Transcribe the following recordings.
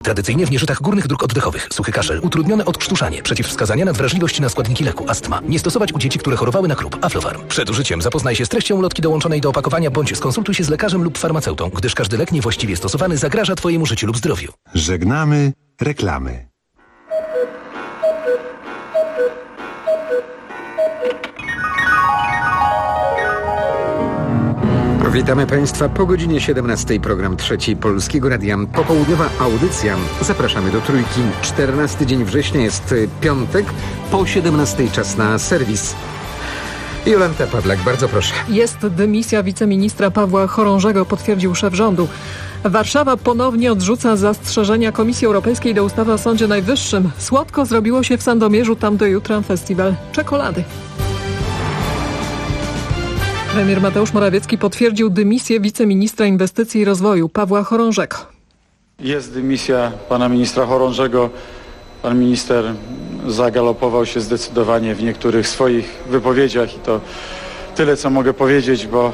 Tradycyjnie w nieżytach górnych dróg oddechowych. Suchy kaszel, utrudnione odkrztuszanie, przeciwwskazania na wrażliwość na składniki leku, astma. Nie stosować u dzieci, które chorowały na KRUP. Aflofarm. Przed użyciem zapoznaj się z treścią ulotki dołączonej do opakowania bądź skonsultuj się z lekarzem lub farmaceutą, gdyż każdy lek niewłaściwie stosowany zagraża Twojemu życiu lub zdrowiu. Żegnamy reklamy. Witamy Państwa po godzinie 17. Program Trzeci Polskiego Radia. Popołudniowa audycja. Zapraszamy do Trójki. 14 dzień września jest piątek. Po 17 czas na serwis. Jolanta Pawlak, bardzo proszę. Jest dymisja wiceministra Pawła Chorążego, potwierdził szef rządu. Warszawa ponownie odrzuca zastrzeżenia Komisji Europejskiej do ustawy o Sądzie Najwyższym. Słodko zrobiło się w Sandomierzu, tam do jutra festiwal czekolady. Premier Mateusz Morawiecki potwierdził dymisję wiceministra inwestycji i rozwoju Pawła Chorążego. Jest dymisja pana ministra Chorążego. Pan minister zagalopował się zdecydowanie w niektórych swoich wypowiedziach i to tyle, co mogę powiedzieć, bo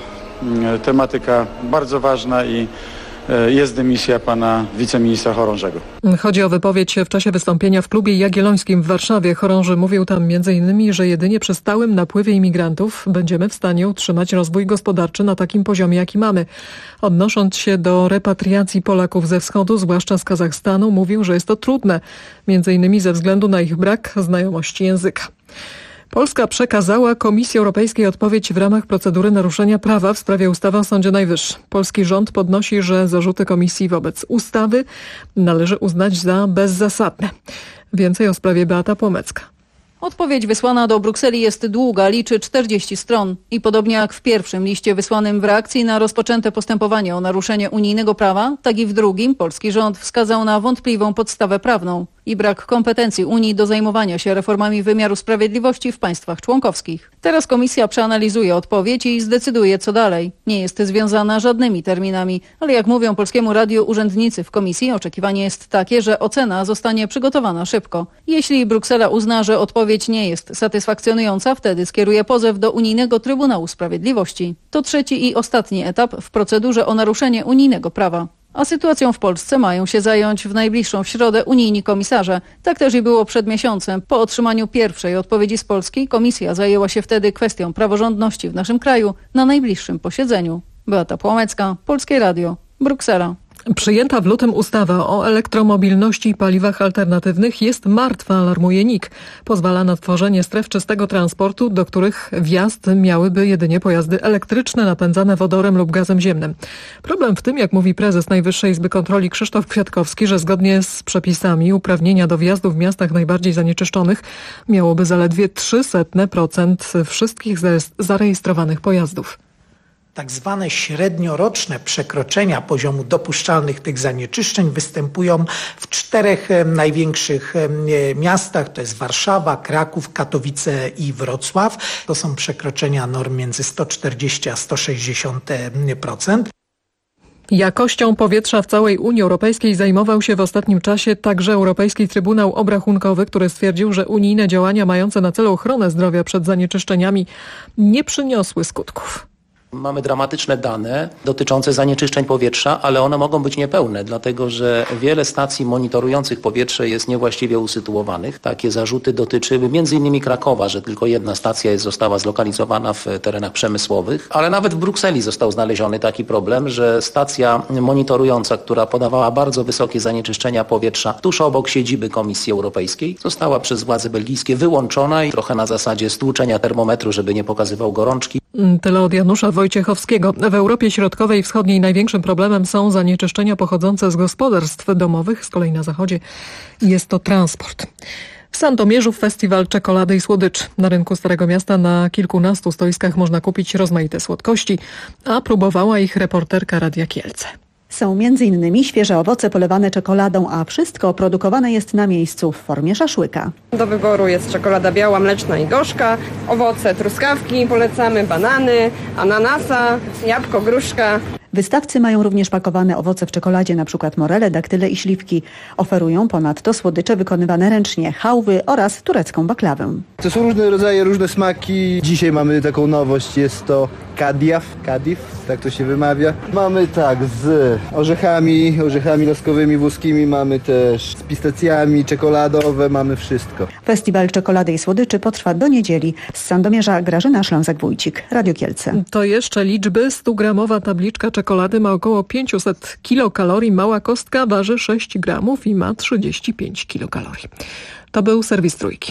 tematyka bardzo ważna i jest dymisja pana wiceministra Chorążego. Chodzi o wypowiedź w czasie wystąpienia w klubie Jagiellońskim w Warszawie. Chorąży mówił tam m.in., że jedynie przy stałym napływie imigrantów będziemy w stanie utrzymać rozwój gospodarczy na takim poziomie, jaki mamy. Odnosząc się do repatriacji Polaków ze wschodu, zwłaszcza z Kazachstanu, mówił, że jest to trudne, m.in. ze względu na ich brak znajomości języka. Polska przekazała Komisji Europejskiej odpowiedź w ramach procedury naruszenia prawa w sprawie ustawy o Sądzie Najwyższym. Polski rząd podnosi, że zarzuty Komisji wobec ustawy należy uznać za bezzasadne. Więcej o sprawie Beata Płomecka. Odpowiedź wysłana do Brukseli jest długa, liczy 40 stron. I podobnie jak w pierwszym liście wysłanym w reakcji na rozpoczęte postępowanie o naruszenie unijnego prawa, tak i w drugim polski rząd wskazał na wątpliwą podstawę prawną i brak kompetencji Unii do zajmowania się reformami wymiaru sprawiedliwości w państwach członkowskich. Teraz Komisja przeanalizuje odpowiedź i zdecyduje, co dalej. Nie jest związana żadnymi terminami, ale jak mówią Polskiemu Radiu urzędnicy w Komisji, oczekiwanie jest takie, że ocena zostanie przygotowana szybko. Jeśli Bruksela uzna, że odpowiedź nie jest satysfakcjonująca, wtedy skieruje pozew do Unijnego Trybunału Sprawiedliwości. To trzeci i ostatni etap w procedurze o naruszenie unijnego prawa. A sytuacją w Polsce mają się zająć w najbliższą środę unijni komisarze. Tak też i było przed miesiącem. Po otrzymaniu pierwszej odpowiedzi z Polski Komisja zajęła się wtedy kwestią praworządności w naszym kraju na najbliższym posiedzeniu. Beata Płomecka, Polskie Radio, Bruksela. Przyjęta w lutym ustawa o elektromobilności i paliwach alternatywnych jest martwa, alarmuje NIK. Pozwala na tworzenie stref czystego transportu, do których wjazd miałyby jedynie pojazdy elektryczne napędzane wodorem lub gazem ziemnym. Problem w tym, jak mówi prezes Najwyższej Izby Kontroli Krzysztof Kwiatkowski, że zgodnie z przepisami uprawnienia do wjazdu w miastach najbardziej zanieczyszczonych miałoby zaledwie 0,03% wszystkich zarejestrowanych pojazdów. Tak zwane średnioroczne przekroczenia poziomu dopuszczalnych tych zanieczyszczeń występują w 4 największych miastach, to jest Warszawa, Kraków, Katowice i Wrocław. To są przekroczenia norm między 140 a 160%. Jakością powietrza w całej Unii Europejskiej zajmował się w ostatnim czasie także Europejski Trybunał Obrachunkowy, który stwierdził, że unijne działania mające na celu ochronę zdrowia przed zanieczyszczeniami nie przyniosły skutków. Mamy dramatyczne dane dotyczące zanieczyszczeń powietrza, ale one mogą być niepełne, dlatego że wiele stacji monitorujących powietrze jest niewłaściwie usytuowanych. Takie zarzuty dotyczyły m.in. Krakowa, że tylko jedna stacja została zlokalizowana w terenach przemysłowych, ale nawet w Brukseli został znaleziony taki problem, że stacja monitorująca, która podawała bardzo wysokie zanieczyszczenia powietrza tuż obok siedziby Komisji Europejskiej, została przez władze belgijskie wyłączona i trochę na zasadzie stłuczenia termometru, żeby nie pokazywał gorączki. Tyle od Janusza Wojciechowskiego. W Europie Środkowej i Wschodniej największym problemem są zanieczyszczenia pochodzące z gospodarstw domowych. Z kolei na zachodzie jest to transport. W Sandomierzu festiwal czekolady i słodyczy. Na rynku Starego Miasta na kilkunastu stoiskach można kupić rozmaite słodkości, a próbowała ich reporterka Radia Kielce. Są m.in. świeże owoce polewane czekoladą, a wszystko produkowane jest na miejscu w formie szaszłyka. Do wyboru jest czekolada biała, mleczna i gorzka, owoce, truskawki polecamy, banany, ananasa, jabłko, gruszka. Wystawcy mają również pakowane owoce w czekoladzie, np. morele, daktyle i śliwki. Oferują ponadto słodycze wykonywane ręcznie, chałwy oraz turecką baklawę. To są różne rodzaje, różne smaki. Dzisiaj mamy taką nowość, jest to Kadif, tak to się wymawia. Mamy tak z orzechami laskowymi, włoskimi, mamy też z pistacjami, czekoladowe, mamy wszystko. Festiwal Czekolady i Słodyczy potrwa do niedzieli. Z Sandomierza Grażyna Ślązak-Wójcik, Radio Kielce. To jeszcze liczby. 100-gramowa tabliczka czekolady ma około 500 kilokalorii, mała kostka waży 6 gramów i ma 35 kilokalorii. To był serwis Trójki.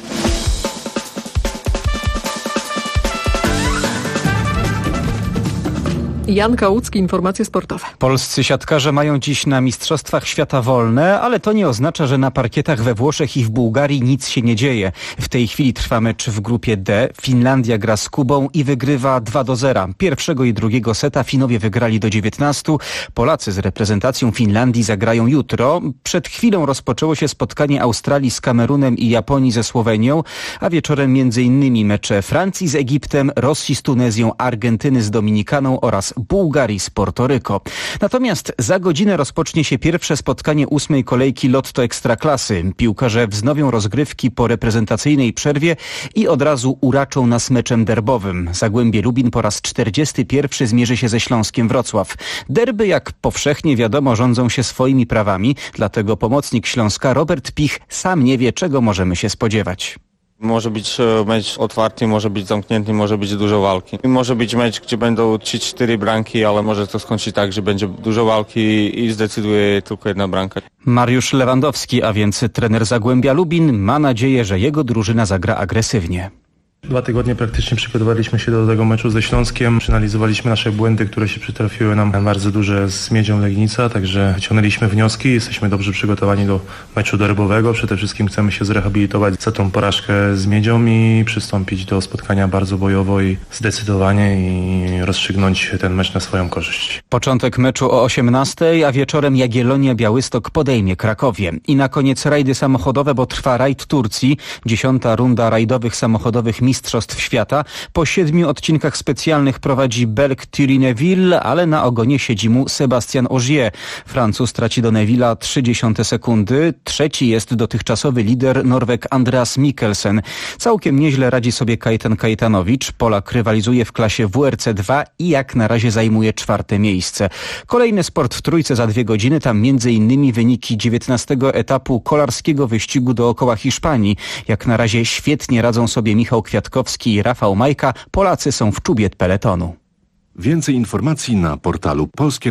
Jan Kałucki, informacje sportowe. Polscy siatkarze mają dziś na Mistrzostwach Świata wolne, ale to nie oznacza, że na parkietach we Włoszech i w Bułgarii nic się nie dzieje. W tej chwili trwa mecz w grupie D. Finlandia gra z Kubą i wygrywa 2-0. Pierwszego i drugiego seta Finowie wygrali do 19. Polacy z reprezentacją Finlandii zagrają jutro. Przed chwilą rozpoczęło się spotkanie Australii z Kamerunem i Japonii ze Słowenią, a wieczorem m.in. mecze Francji z Egiptem, Rosji z Tunezją, Argentyny z Dominikaną oraz Bułgarii z Portoryko. Natomiast za godzinę rozpocznie się pierwsze spotkanie 8. kolejki Lotto Ekstraklasy. Piłkarze wznowią rozgrywki po reprezentacyjnej przerwie i od razu uraczą nas meczem derbowym. Zagłębie Lubin po raz 41 zmierzy się ze Śląskiem Wrocław. Derby, jak powszechnie wiadomo, rządzą się swoimi prawami, dlatego pomocnik Śląska Robert Pich sam nie wie, czego możemy się spodziewać. Może być mecz otwarty, może być zamknięty, może być dużo walki. I może być mecz, gdzie będą 3-4 bramki, ale może to skończyć tak, że będzie dużo walki i zdecyduje tylko jedna bramka. Mariusz Lewandowski, a więc trener Zagłębia Lubin, ma nadzieję, że jego drużyna zagra agresywnie. 2 tygodnie praktycznie przygotowaliśmy się do tego meczu ze Śląskiem. Przeanalizowaliśmy nasze błędy, które się przytrafiły nam bardzo duże z Miedzią Legnica, także wyciągnęliśmy wnioski. Jesteśmy dobrze przygotowani do meczu derbowego. Przede wszystkim chcemy się zrehabilitować za tą porażkę z Miedzią i przystąpić do spotkania bardzo bojowo i zdecydowanie i rozstrzygnąć ten mecz na swoją korzyść. Początek meczu o 18:00, a wieczorem Jagiellonia Białystok podejmie Krakowie. I na koniec rajdy samochodowe, bo trwa rajd Turcji. 10. runda rajdowych samochodowych Mistrzostw Świata. Po 7 odcinkach specjalnych prowadzi Belg Thierry Neuville, ale na ogonie siedzi mu Sebastian Ogier. Francuz traci do Neuville'a 0,3 sekundy. Trzeci jest dotychczasowy lider Norweg Andreas Mikkelsen. Całkiem nieźle radzi sobie Kajetan Kajetanowicz. Polak rywalizuje w klasie WRC2 i jak na razie zajmuje 4. miejsce. Kolejny sport w Trójce za 2 godziny. Tam m.in. wyniki 19. etapu kolarskiego wyścigu dookoła Hiszpanii. Jak na razie świetnie radzą sobie Michał Kwiatkowski i Rafał Majka. Polacy są w czubie peletonu. Więcej informacji na portalu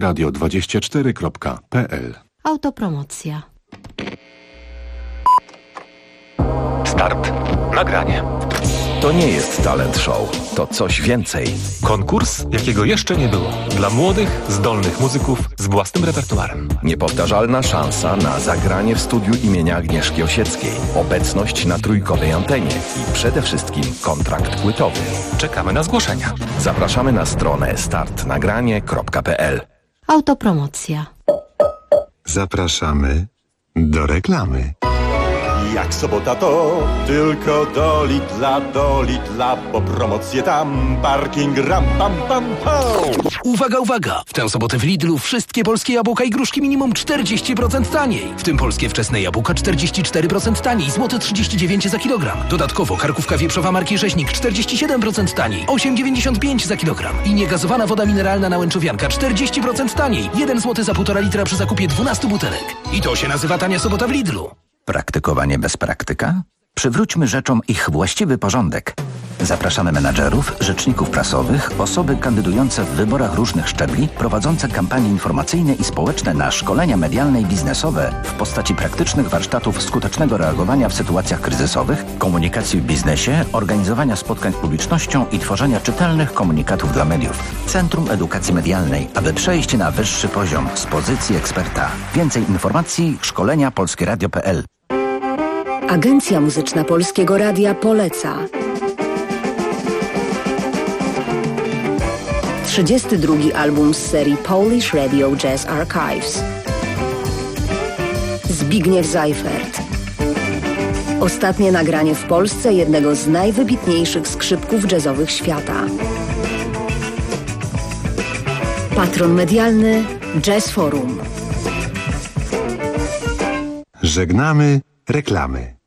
polskieradio24.pl. Autopromocja. Start. Nagranie. To nie jest talent show, to coś więcej. Konkurs, jakiego jeszcze nie było. Dla młodych, zdolnych muzyków z własnym repertuarem. Niepowtarzalna szansa na zagranie w studiu imienia Agnieszki Osieckiej. Obecność na trójkowej antenie i przede wszystkim kontrakt płytowy. Czekamy na zgłoszenia. Zapraszamy na stronę startnagranie.pl. Autopromocja. Zapraszamy do reklamy. Jak sobota to tylko do Lidla, bo promocje tam, parking ram pam pam ho. Uwaga, uwaga! W tę sobotę w Lidlu wszystkie polskie jabłka i gruszki minimum 40% taniej. W tym polskie wczesne jabłka 44% taniej, złote 39 za kilogram. Dodatkowo karkówka wieprzowa marki Rzeźnik 47% taniej, 8,95 za kilogram. I niegazowana woda mineralna Nałęczowianka 40% taniej, 1 zł za 1,5 litra przy zakupie 12 butelek. I to się nazywa tania sobota w Lidlu. Praktykowanie bez praktyka? Przywróćmy rzeczom ich właściwy porządek. Zapraszamy menadżerów, rzeczników prasowych, osoby kandydujące w wyborach różnych szczebli, prowadzące kampanie informacyjne i społeczne na szkolenia medialne i biznesowe w postaci praktycznych warsztatów skutecznego reagowania w sytuacjach kryzysowych, komunikacji w biznesie, organizowania spotkań z publicznością i tworzenia czytelnych komunikatów dla mediów. Centrum Edukacji Medialnej, aby przejść na wyższy poziom z pozycji eksperta. Więcej informacji szkolenia polskieradio.pl. Agencja Muzyczna Polskiego Radia poleca 32. album z serii Polish Radio Jazz Archives. Zbigniew Seifert. Ostatnie nagranie w Polsce jednego z najwybitniejszych skrzypków jazzowych świata. Patron medialny Jazz Forum. Żegnamy reklamy.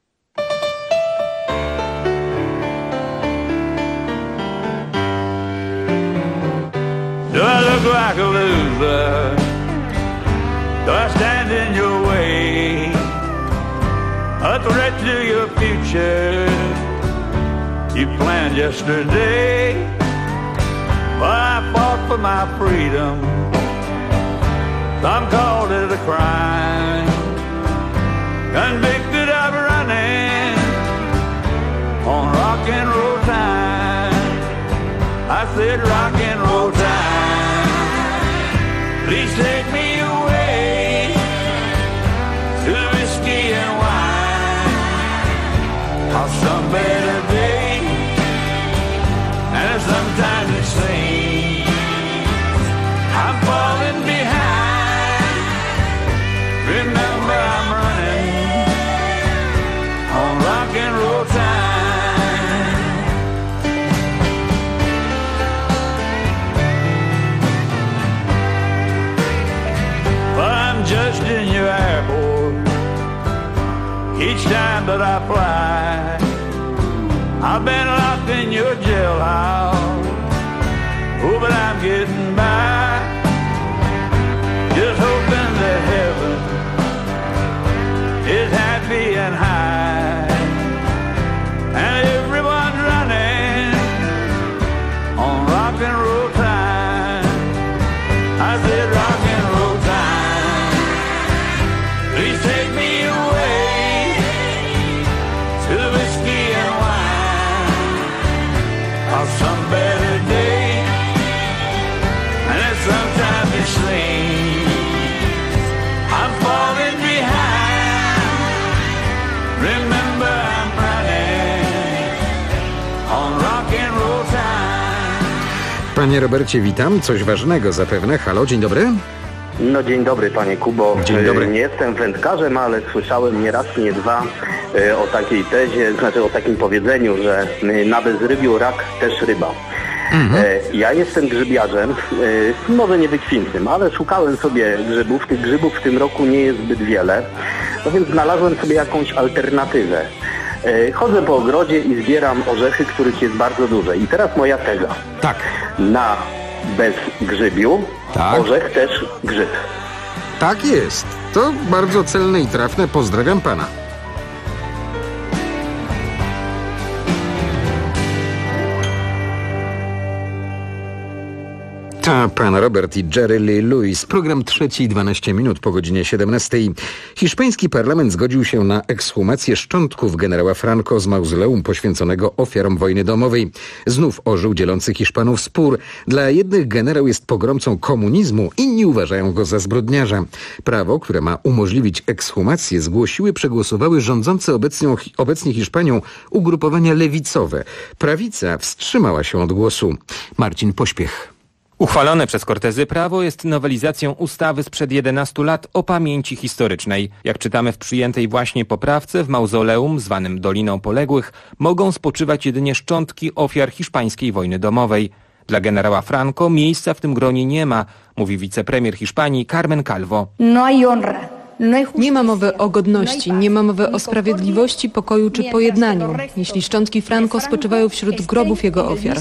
Do I look like a loser? Do I stand in your way? A threat to your future you planned yesterday. Well, I fought for my freedom. Some called it a crime. Convicted of running on rock and roll time. I said rock and roll time. Please take me away to the whiskey and wine. Or some better day. And sometimes it seems I'm falling behind. Remember I'm running on rock and roll time. Well, I'm just in your airport each time that I fly. I've been locked in your jailhouse. Oh, but I'm getting by. Just hoping that heaven is happy and high. And everyone's running on rock and roll time. I said rock and roll time. Please take me away to the whiskey and wine. Or some better day. And then sometimes it seems I'm falling behind. Remember I'm running on rock and roll time. Panie Robercie, witam. Coś ważnego zapewne. Halo, dzień dobry. No dzień dobry panie Kubo. Dzień dobry. Nie jestem wędkarzem, ale słyszałem nie raz, nie dwa o takiej tezie, znaczy o takim powiedzeniu, że na bezrybiu rak też ryba. Ja jestem grzybiarzem, może nie wykwintnym, ale szukałem sobie grzybów. Tych grzybów w tym roku nie jest zbyt wiele, no więc znalazłem sobie jakąś alternatywę. Chodzę po ogrodzie i zbieram orzechy, których jest bardzo dużo. I teraz moja teza. Tak. Na bezgrzybiu orzech też grzyb. Tak jest. To bardzo celne i trafne. Pozdrawiam pana. To pan Robert i Jerry Lee Lewis. Program 3:12 minut po godzinie 17. Hiszpański parlament zgodził się na ekshumację szczątków generała Franco z mauzoleum poświęconego ofiarom wojny domowej. Znów ożył dzielący Hiszpanów spór. Dla jednych generał jest pogromcą komunizmu, inni uważają go za zbrodniarza. Prawo, które ma umożliwić ekshumację, przegłosowały rządzące obecnie Hiszpanią ugrupowania lewicowe. Prawica wstrzymała się od głosu. Marcin Pośpiech. Uchwalone przez Cortezy prawo jest nowelizacją ustawy sprzed 11 lat o pamięci historycznej. Jak czytamy w przyjętej właśnie poprawce, w mauzoleum zwanym Doliną Poległych mogą spoczywać jedynie szczątki ofiar hiszpańskiej wojny domowej. Dla generała Franco miejsca w tym gronie nie ma, mówi wicepremier Hiszpanii Carmen Calvo. Nie ma mowy o godności, nie ma mowy o sprawiedliwości, pokoju czy pojednaniu, jeśli szczątki Franco spoczywają wśród grobów jego ofiar.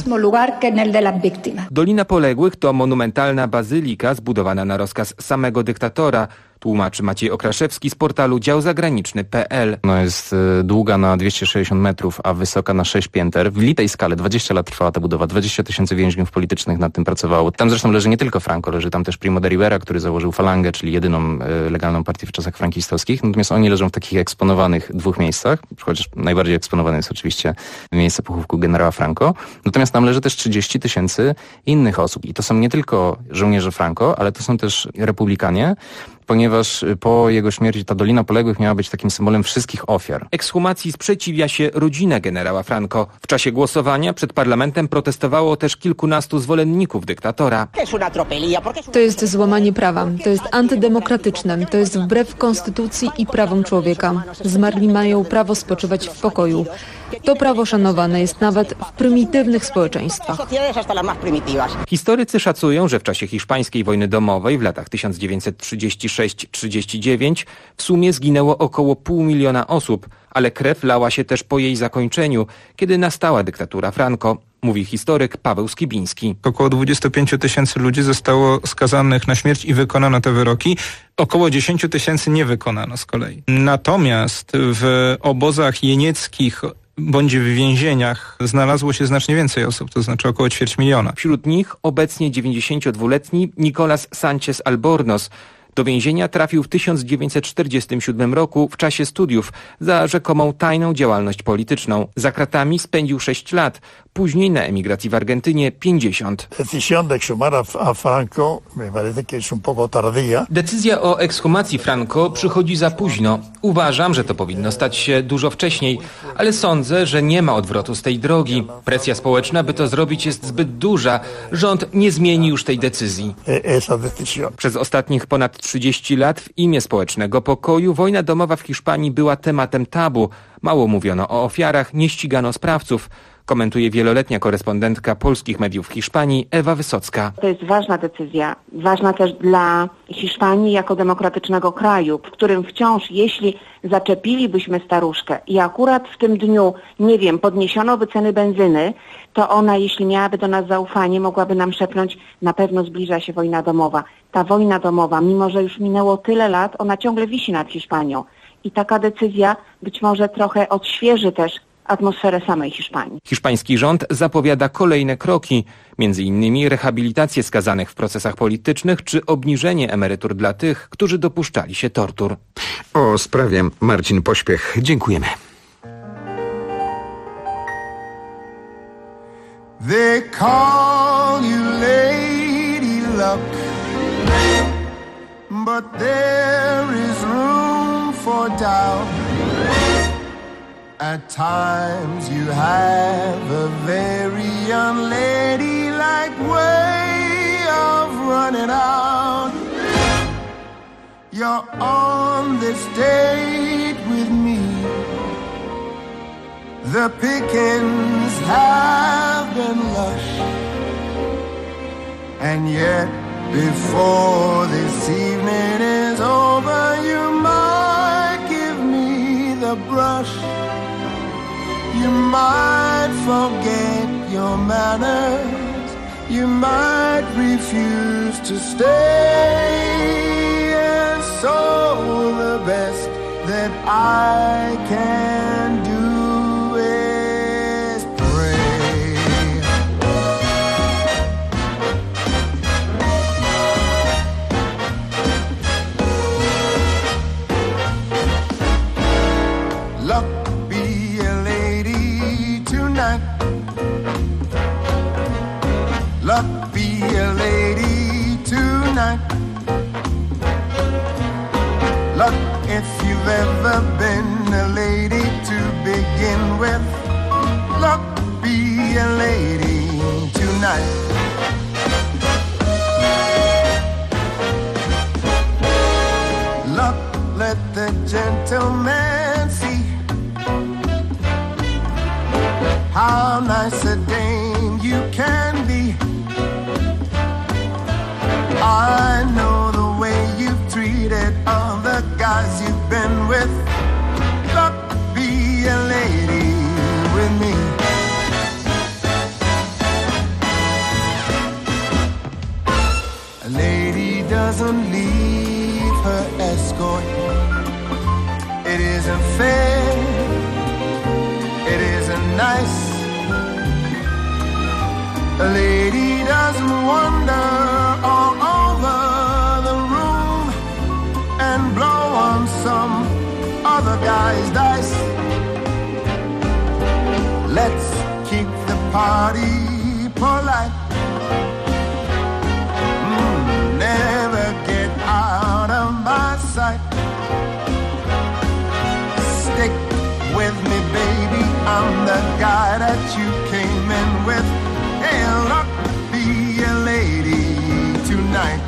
Dolina Poległych to monumentalna bazylika zbudowana na rozkaz samego dyktatora, tłumaczy Maciej Okraszewski z portalu działzagraniczny.pl. Jest długa na 260 metrów, a wysoka na 6 pięter. W litej skale 20 lat trwała ta budowa, 20 000 więźniów politycznych nad tym pracowało. Tam zresztą leży nie tylko Franco, leży tam też Primo de Rivera, który założył Falangę, czyli jedyną legalną partię w czasach frankistowskich. Natomiast oni leżą w takich eksponowanych dwóch miejscach, chociaż najbardziej eksponowane jest oczywiście miejsce pochówku generała Franco. Natomiast tam leży też 30 000 innych osób. I to są nie tylko żołnierze Franco, ale to są też republikanie, ponieważ po jego śmierci ta Dolina Poległych miała być takim symbolem wszystkich ofiar. Ekshumacji sprzeciwia się rodzina generała Franco. W czasie głosowania przed parlamentem protestowało też kilkunastu zwolenników dyktatora. To jest złamanie prawa, to jest antydemokratyczne, to jest wbrew konstytucji i prawom człowieka. Zmarli mają prawo spoczywać w pokoju. To prawo szanowane jest nawet w prymitywnych społeczeństwach. Historycy szacują, że w czasie hiszpańskiej wojny domowej w latach 1936-39 w sumie zginęło około 500 000 osób, ale krew lała się też po jej zakończeniu, kiedy nastała dyktatura Franco. mówi historyk Paweł Skibiński. Około 25 000 ludzi zostało skazanych na śmierć i wykonano te wyroki. Około 10 000 nie wykonano z kolei. Natomiast w obozach jenieckich bądź w więzieniach znalazło się znacznie więcej osób, to znaczy około 250 000. Wśród nich obecnie 92-letni Nicolás Sánchez Albornoz. Do więzienia trafił w 1947 roku w czasie studiów za rzekomą tajną działalność polityczną. Za kratami spędził 6 lat, później na emigracji w Argentynie 50. Decyzja o ekshumacji Franco przychodzi za późno. Uważam, że to powinno stać się dużo wcześniej, ale sądzę, że nie ma odwrotu z tej drogi. Presja społeczna, by to zrobić, jest zbyt duża. Rząd nie zmieni już tej decyzji. Przez ostatnich ponad 30 lat w imię społecznego pokoju wojna domowa w Hiszpanii była tematem tabu. Mało mówiono o ofiarach, nie ścigano sprawców. Komentuje wieloletnia korespondentka polskich mediów w Hiszpanii Ewa Wysocka. To jest ważna decyzja, ważna też dla Hiszpanii jako demokratycznego kraju, w którym wciąż, jeśli zaczepilibyśmy staruszkę i akurat w tym dniu, nie wiem, podniesiono by ceny benzyny, to ona, jeśli miałaby do nas zaufanie, mogłaby nam szepnąć, na pewno zbliża się wojna domowa. Ta wojna domowa, mimo że już minęło tyle lat, ona ciągle wisi nad Hiszpanią. I taka decyzja być może trochę odświeży też atmosferę samej Hiszpanii. Hiszpański rząd zapowiada kolejne kroki, m.in. rehabilitację skazanych w procesach politycznych czy obniżenie emerytur dla tych, którzy dopuszczali się tortur. O sprawie Marcin Pośpiech. Dziękujemy. They call you Lady Luck, but there is room for doubt. At times you have a very unladylike way of running out. You're on this date with me. The pickings have been lush, and yet before this evening is over, you might give me the brush. You might forget your manners, you might refuse to stay, and so the best that I can do is pray. Luck be a lady tonight. Luck be a lady tonight. Luck if you've ever been a lady to begin with. Luck be a lady tonight. Luck, let the gentleman see how nice a dame you can be. I know the way you've treated all the guys you've been with. Luck be a lady with me. A lady doesn't leave her escort. It isn't fair. It isn't nice. A lady doesn't wander all over the room and blow on some other guy's dice. Let's keep the party polite. Never get out of my sight. Stick with me, baby, I'm the guy that you came in with. Hey, luck be a lady tonight.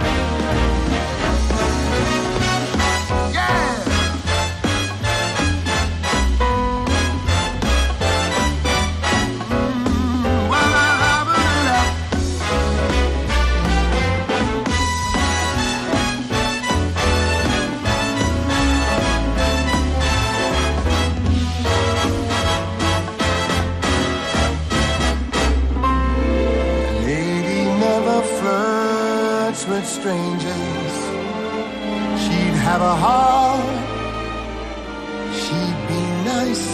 Yeah! have a heart, she'd be nice.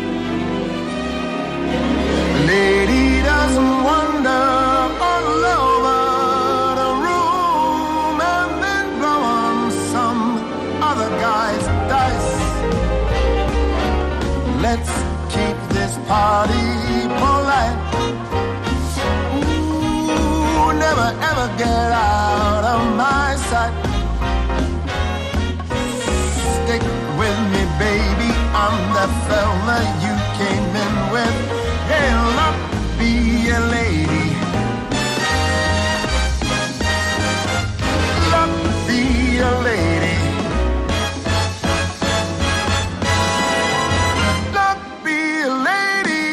A lady doesn't wander all over the room and then blow on some other guy's dice. Let's keep this party polite. Ooh, never ever get out of my sight. Stick with me, baby, I'm the fella you came in with. Hey, look, be a lady. Look, be a lady. Look, be a lady.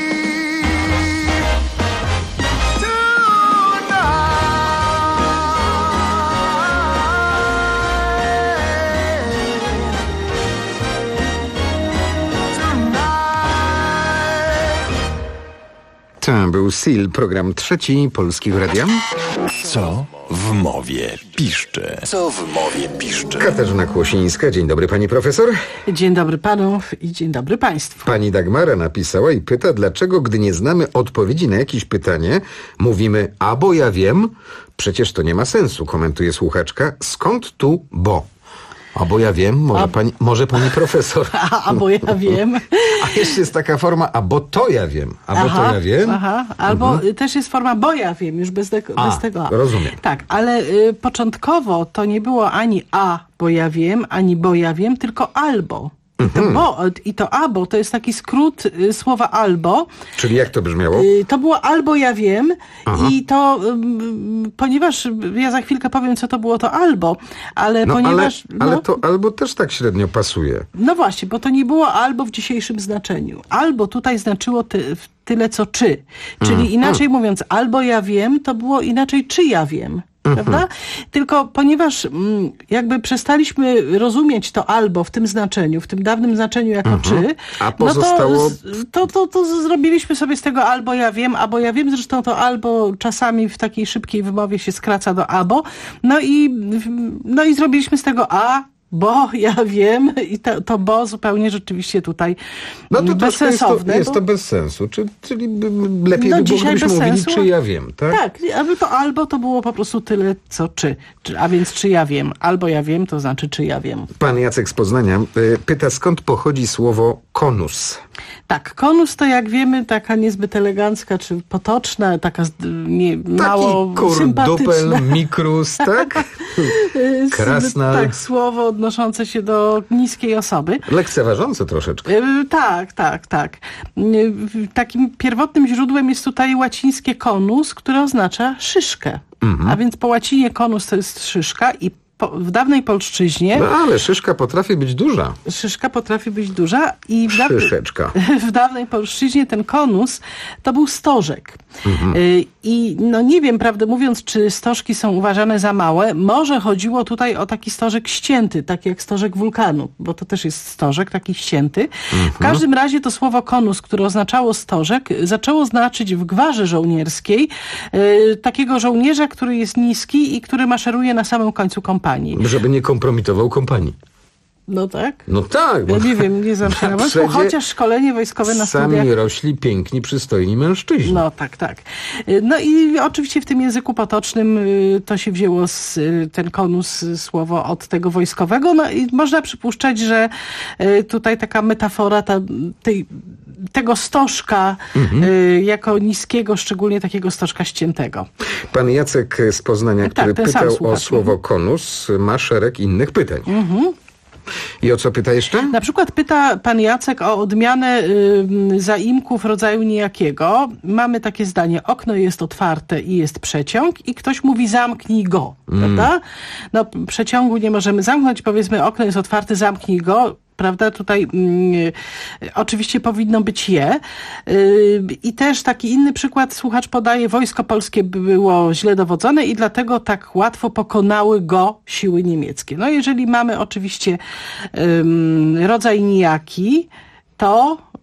To był Seal, program trzeci Polskiego Radia. Co w mowie piszczy? Co w mowie piszczy? Katarzyna Kłosińska. Dzień dobry, pani profesor. Dzień dobry panu i dzień dobry państwu. Pani Dagmara napisała i pyta, dlaczego gdy nie znamy odpowiedzi na jakieś pytanie, mówimy, a bo ja wiem. Przecież to nie ma sensu, komentuje słuchaczka. Skąd tu bo? A bo ja wiem, może pani profesor. A bo ja wiem. A jeszcze jest taka forma, a bo to ja wiem. A bo to ja wiem. Albo też jest forma bo ja wiem, już bez tego a. Rozumiem. Tak, ale początkowo to nie było ani a bo ja wiem, ani bo ja wiem, tylko albo. I to albo to jest taki skrót słowa albo. Czyli jak to brzmiało? To było albo ja wiem. I to, ponieważ ja za chwilkę powiem, co to było to albo, ale ponieważ... Ale to albo też tak średnio pasuje. No właśnie, bo to nie było albo w dzisiejszym znaczeniu. Albo tutaj znaczyło tyle, co czy. Czyli inaczej mówiąc, albo ja wiem, to było inaczej, czy ja wiem. Prawda? Tylko ponieważ jakby przestaliśmy rozumieć to albo w tym znaczeniu, w tym dawnym znaczeniu jako czy, a pozostało... to zrobiliśmy sobie z tego albo ja wiem, albo ja wiem, zresztą to albo czasami w takiej szybkiej wymowie się skraca do abo, no i zrobiliśmy z tego a, bo ja wiem i to bo zupełnie rzeczywiście tutaj bezsensowne. Jest to bez sensu, czyli lepiej by było, gdybyśmy mówili, czy ja wiem, tak? Tak, aby to albo to było po prostu tyle, co czy. A więc czy ja wiem. Albo ja wiem, to znaczy czy ja wiem. Pan Jacek z Poznania pyta, skąd pochodzi słowo konus? Tak, konus to jak wiemy taka niezbyt elegancka, czy potoczna, taka mało sympatyczna. Dupel, mikrus, tak? Krasnal. Tak, słowo odnoszące się do niskiej osoby. Lekceważące troszeczkę. Tak. Takim pierwotnym źródłem jest tutaj łacińskie konus, które oznacza szyszkę. A więc po łacinie konus to jest szyszka i w dawnej polszczyźnie... No ale szyszka potrafi być duża. I w dawnej polszczyźnie ten konus to był stożek. I no nie wiem, prawdę mówiąc, czy stożki są uważane za małe. Może chodziło tutaj o taki stożek ścięty, taki jak stożek wulkanu, bo to też jest stożek taki ścięty. W każdym razie to słowo konus, które oznaczało stożek, zaczęło znaczyć w gwarze żołnierskiej takiego żołnierza, który jest niski i który maszeruje na samym końcu kompanii. Żeby nie kompromitował kompanii. No tak? No tak. Ja nie wiem, nie znam się na wojsku, chociaż szkolenie wojskowe na studiach... Sami rośli piękni, przystojni mężczyźni. No tak. No i oczywiście w tym języku potocznym to się wzięło ten konus słowo od tego wojskowego. No i można przypuszczać, że tutaj taka metafora tego stożka jako niskiego, szczególnie takiego stożka ściętego. Pan Jacek z Poznania, który pytał o słowo konus, ma szereg innych pytań. I o co pyta jeszcze? Na przykład pyta pan Jacek o odmianę zaimków rodzaju niejakiego. Mamy takie zdanie, okno jest otwarte i jest przeciąg i ktoś mówi zamknij go, prawda? No przeciągu nie możemy zamknąć, powiedzmy okno jest otwarte, zamknij go. Prawda? Tutaj oczywiście powinno być je. I też taki inny przykład słuchacz podaje, wojsko polskie było źle dowodzone i dlatego tak łatwo pokonały go siły niemieckie. No jeżeli mamy oczywiście rodzaj nijaki, to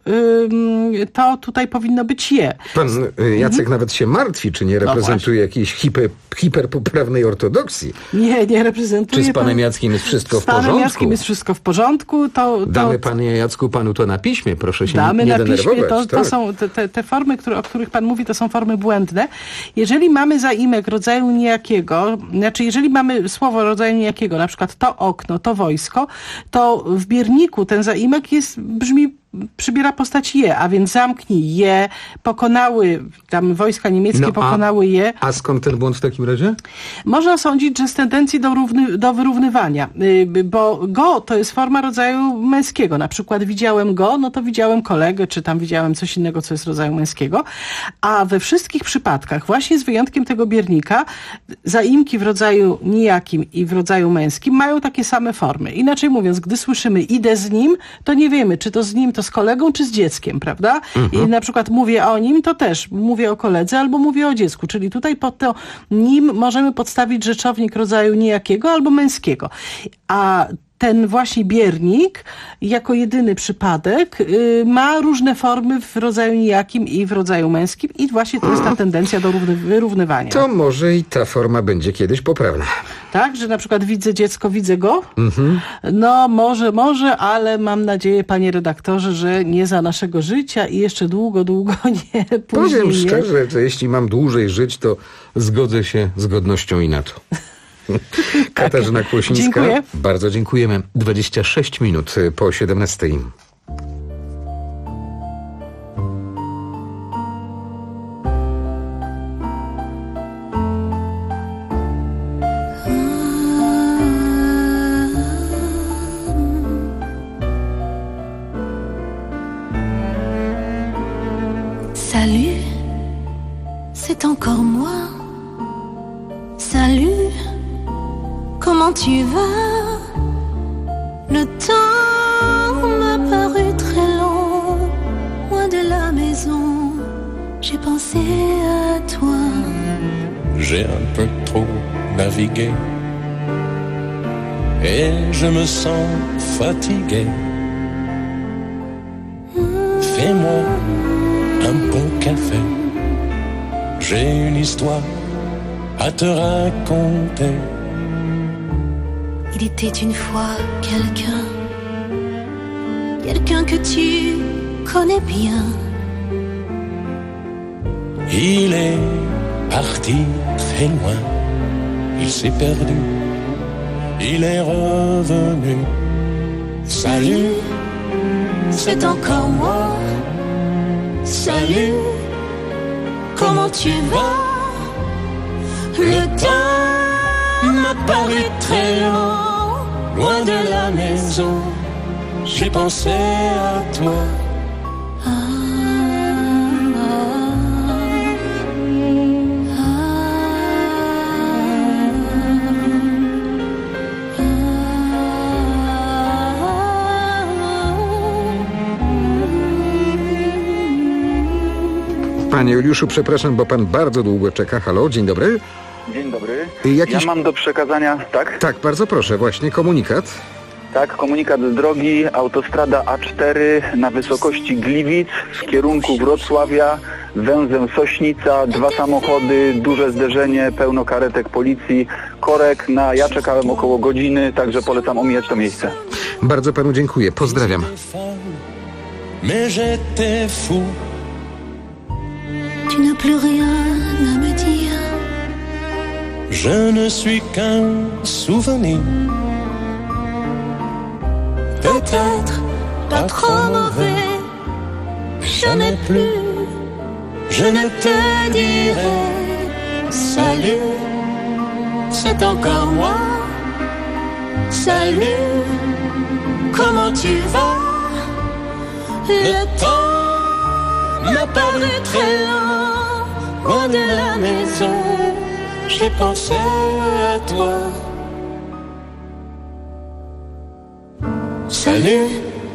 to tutaj powinno być je. Pan Jacek nawet się martwi, czy nie reprezentuje jakiejś hiperpoprawnej ortodoksji. Nie reprezentuje. Czy z panem Jackiem jest wszystko w porządku? Z panem Jackiem jest wszystko w porządku. Damy, panie Jacku, panu to na piśmie, proszę się damy nie na denerwować. Piśmie. To są te formy, o których pan mówi, to są formy błędne. Jeżeli mamy zaimek rodzaju niejakiego, znaczy jeżeli mamy słowo rodzaju niejakiego, na przykład to okno, to wojsko, to w bierniku ten zaimek przybiera postać je, a więc zamknij je, pokonały, tam wojska niemieckie pokonały je. A skąd ten błąd w takim razie? Można sądzić, że z tendencji do wyrównywania, bo go to jest forma rodzaju męskiego. Na przykład widziałem go, no to widziałem kolegę, czy tam widziałem coś innego, co jest rodzaju męskiego. A we wszystkich przypadkach, właśnie z wyjątkiem tego biernika, zaimki w rodzaju nijakim i w rodzaju męskim mają takie same formy. Inaczej mówiąc, gdy słyszymy idę z nim, to nie wiemy, czy to z nim, to z kolegą, czy z dzieckiem, prawda? I na przykład mówię o nim, to też mówię o koledze albo mówię o dziecku. Czyli tutaj pod to nim możemy podstawić rzeczownik rodzaju niejakiego albo męskiego. A ten właśnie biernik, jako jedyny przypadek, ma różne formy w rodzaju nijakim i w rodzaju męskim i właśnie to jest ta tendencja do wyrównywania. To może i ta forma będzie kiedyś poprawna. Tak, że na przykład widzę dziecko, widzę go? No może, ale mam nadzieję, panie redaktorze, że nie za naszego życia i jeszcze długo nie później. Powiem szczerze, że jeśli mam dłużej żyć, to zgodzę się z godnością i na to. Katarzyna Kłosińska. Dziękuję. Bardzo dziękujemy. 26 minut po 17. Salut, c'est encore moi. Salut, comment tu vas? Le temps m'a paru très long, loin de la maison. J'ai pensé à toi. J'ai un peu trop navigué et je me sens fatigué. Fais-moi un bon café, j'ai une histoire à te raconter. Il était une fois quelqu'un que tu connais bien. Il est parti très loin, il s'est perdu, il est revenu. Salut, c'est encore moi. Salut, comment tu vas? Le temps m'a paru très long, loin de la maison. J'ai pensé à toi. Panie Juliuszu, przepraszam, bo pan bardzo długo czeka. Halo, dzień dobry. Dzień dobry. Ja mam do przekazania, tak? Tak, bardzo proszę, właśnie komunikat. Tak, komunikat z drogi, autostrada A4 na wysokości Gliwic w kierunku Wrocławia, węzłem Sośnica, 2 samochody, duże zderzenie, pełno karetek policji, korek. Ja czekałem około godziny, także polecam omijać to miejsce. Bardzo panu dziękuję, pozdrawiam. Mais j'étais fou. Tu n'as plus rien à me dire. Je ne suis qu'un souvenir. Peut-être pas trop mauvais. Jamais plus je ne te dirai salut, c'est encore moi. Salut, comment tu vas? Le temps m'a paru très long, loin de la maison. J'ai pensé à toi. Salut.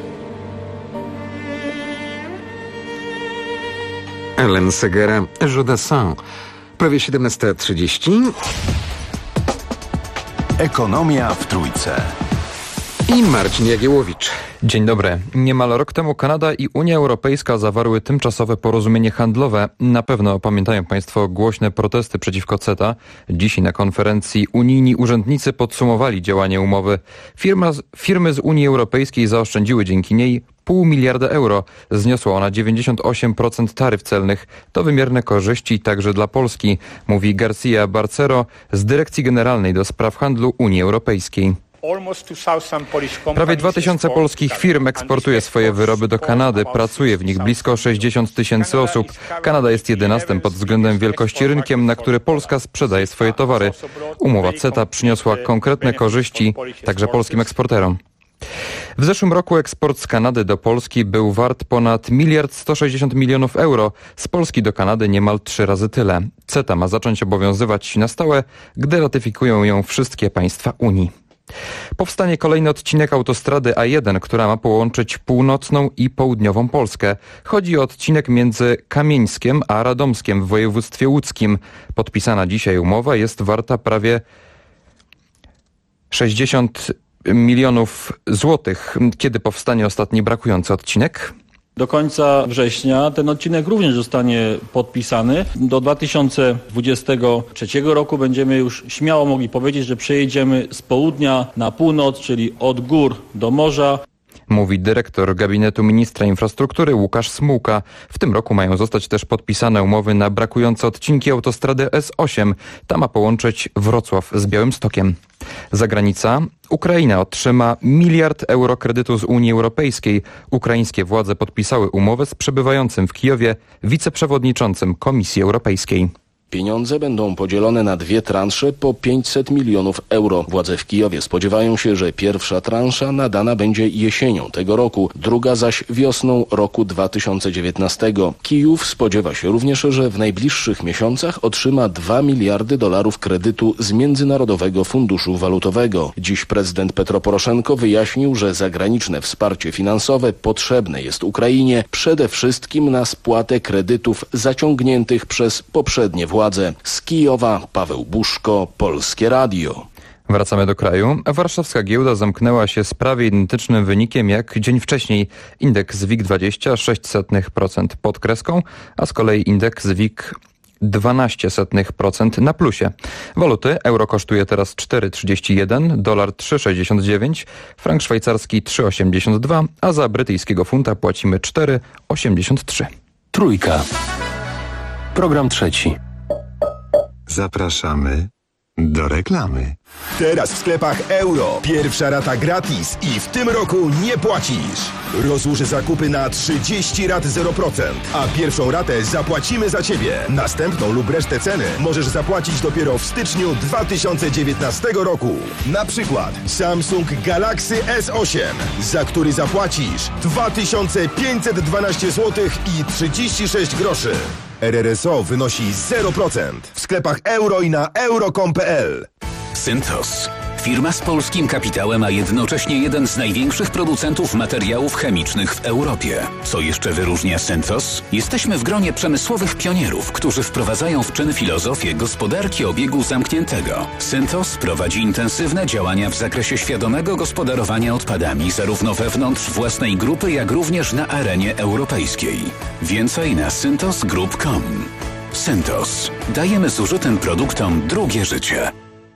Hélène Segera, Je descends. Prawie 17:30. Ekonomia w Trójce. I Marcin Jagiełowicz. Dzień dobry. Niemal rok temu Kanada i Unia Europejska zawarły tymczasowe porozumienie handlowe. Na pewno pamiętają Państwo głośne protesty przeciwko CETA. Dzisiaj na konferencji unijni urzędnicy podsumowali działanie umowy. Firmy z Unii Europejskiej zaoszczędziły dzięki niej $0,5 miliarda euro. Zniosła ona 98% taryf celnych. To wymierne korzyści także dla Polski, mówi Garcia Barcero z Dyrekcji Generalnej do Spraw Handlu Unii Europejskiej. Prawie 2000 polskich firm eksportuje swoje wyroby do Kanady. Pracuje w nich blisko 60 000 osób. Kanada jest 11. pod względem wielkości rynkiem, na który Polska sprzedaje swoje towary. Umowa CETA przyniosła konkretne korzyści także polskim eksporterom. W zeszłym roku eksport z Kanady do Polski był wart ponad $1,160 milionów euro. Z Polski do Kanady niemal 3 razy tyle. CETA ma zacząć obowiązywać na stałe, gdy ratyfikują ją wszystkie państwa Unii. Powstanie kolejny odcinek autostrady A1, która ma połączyć północną i południową Polskę. Chodzi o odcinek między Kamieńskiem a Radomskiem w województwie łódzkim. Podpisana dzisiaj umowa jest warta prawie 60 milionów złotych. Kiedy powstanie ostatni brakujący odcinek? Do końca września ten odcinek również zostanie podpisany. Do 2023 roku będziemy już śmiało mogli powiedzieć, że przejedziemy z południa na północ, czyli od gór do morza. Mówi dyrektor gabinetu ministra infrastruktury Łukasz Smułka. W tym roku mają zostać też podpisane umowy na brakujące odcinki autostrady S8. Ta ma połączyć Wrocław z Białymstokiem. Zagranica. Ukraina otrzyma $1 miliard euro kredytu z Unii Europejskiej. Ukraińskie władze podpisały umowę z przebywającym w Kijowie wiceprzewodniczącym Komisji Europejskiej. Pieniądze będą podzielone na 2 transze po 500 milionów euro. Władze w Kijowie spodziewają się, że pierwsza transza nadana będzie jesienią tego roku, druga zaś wiosną roku 2019. Kijów spodziewa się również, że w najbliższych miesiącach otrzyma $2 miliardy kredytu z Międzynarodowego Funduszu Walutowego. Dziś prezydent Petro Poroszenko wyjaśnił, że zagraniczne wsparcie finansowe potrzebne jest Ukrainie przede wszystkim na spłatę kredytów zaciągniętych przez poprzednie władze. Z Kijowa Paweł Buszko, Polskie Radio. Wracamy do kraju. Warszawska giełda zamknęła się z prawie identycznym wynikiem jak dzień wcześniej. Indeks WIG20 0,06% pod kreską, a z kolei indeks WIG 0,12% na plusie. Waluty. Euro kosztuje teraz 4,31, dolar 3,69, frank szwajcarski 3,82, a za brytyjskiego funta płacimy 4,83. Trójka. Program trzeci. Zapraszamy do reklamy. Teraz w sklepach Euro. Pierwsza rata gratis i w tym roku nie płacisz. Rozłóż zakupy na 30 rat 0%, a pierwszą ratę zapłacimy za Ciebie. Następną lub resztę ceny możesz zapłacić dopiero w styczniu 2019 roku. Na przykład Samsung Galaxy S8, za który zapłacisz 2512 zł i 36 groszy. RRSO wynosi 0% w sklepach Euro i na euro.com.pl. Synthos. Firma z polskim kapitałem, a jednocześnie jeden z największych producentów materiałów chemicznych w Europie. Co jeszcze wyróżnia Synthos? Jesteśmy w gronie przemysłowych pionierów, którzy wprowadzają w czyn filozofię gospodarki obiegu zamkniętego. Synthos prowadzi intensywne działania w zakresie świadomego gospodarowania odpadami zarówno wewnątrz własnej grupy, jak również na arenie europejskiej. Więcej na synthosgroup.com. Synthos. Dajemy zużytym produktom drugie życie.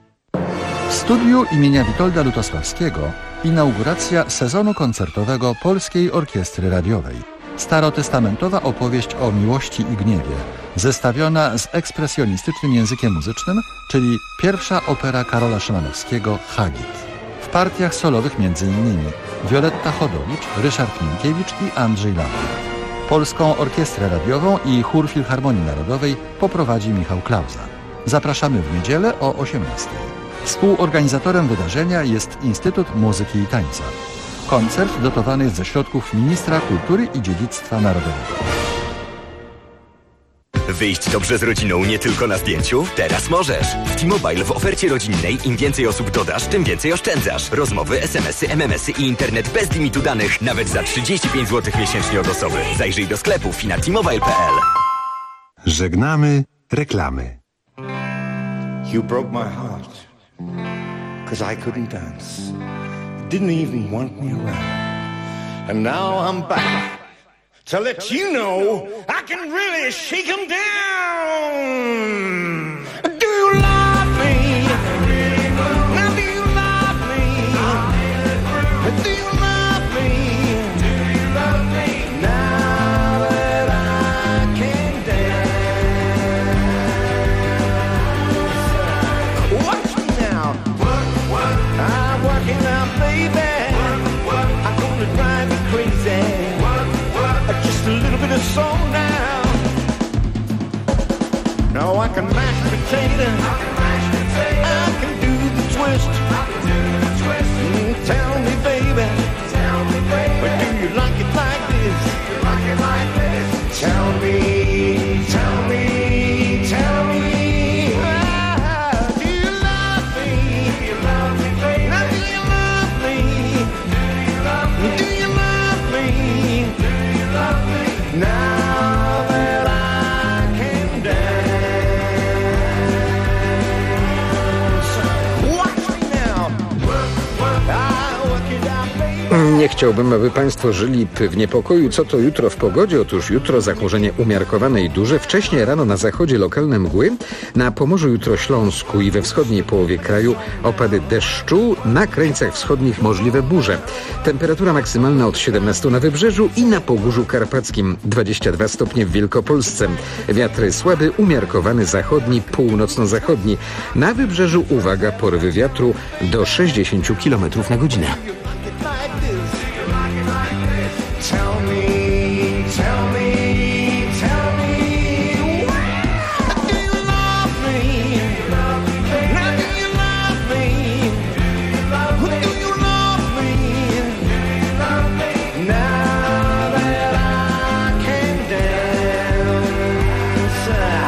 W studiu imienia Witolda Lutosławskiego inauguracja sezonu koncertowego Polskiej Orkiestry Radiowej. Starotestamentowa opowieść o miłości i gniewie, zestawiona z ekspresjonistycznym językiem muzycznym, czyli pierwsza opera Karola Szymanowskiego Hagit. W partiach solowych m.in. Wioletta Chodowicz, Ryszard Minkiewicz i Andrzej Lampy. Polską Orkiestrę Radiową i Chór Filharmonii Narodowej poprowadzi Michał Klauza. Zapraszamy w niedzielę o 18:00. Współorganizatorem wydarzenia jest Instytut Muzyki i Tańca. Koncert dotowany jest ze środków Ministra Kultury i Dziedzictwa Narodowego. Wyjść dobrze z rodziną nie tylko na zdjęciu? Teraz możesz! W T-Mobile w ofercie rodzinnej im więcej osób dodasz, tym więcej oszczędzasz. Rozmowy, SMS-y, MMS-y i internet bez limitu danych. Nawet za 35 zł miesięcznie od osoby. Zajrzyj do sklepów i na T-Mobile.pl. Żegnamy reklamy. You broke my heart, 'cause I couldn't dance. didn't even want me around. And now I'm back to let you know I can really shake 'em down. Do you love me? Now do you love me? Do you love me? Do you love me? Now that I can dance. Watch me now. I'm working out, baby. I'm gonna drive you crazy. Just a little bit of soul now. Now I can mash potato. I can do the twist. Tell me, baby. But do you like it like this? Tell me, tell me, tell me. Do you love me? Now do you love me? Do you love me? Now that I can dance. Watch me now. I work it out, baby. Nie chciałbym, aby Państwo żyli w niepokoju. Co to jutro w pogodzie? Otóż jutro zachmurzenie umiarkowane i duże. Wcześniej rano na zachodzie lokalne mgły. Na Pomorzu jutro Śląsku i we wschodniej połowie kraju opady deszczu. Na krańcach wschodnich możliwe burze. Temperatura maksymalna od 17 na Wybrzeżu i na Pogórzu Karpackim. 22 stopnie w Wielkopolsce. Wiatry słaby, umiarkowany zachodni, północno-zachodni. Na Wybrzeżu uwaga, porywy wiatru do 60 km na godzinę. Tell me, tell me, tell me. Do you love me? Now do you love me? Do you love me? Now that I can dance.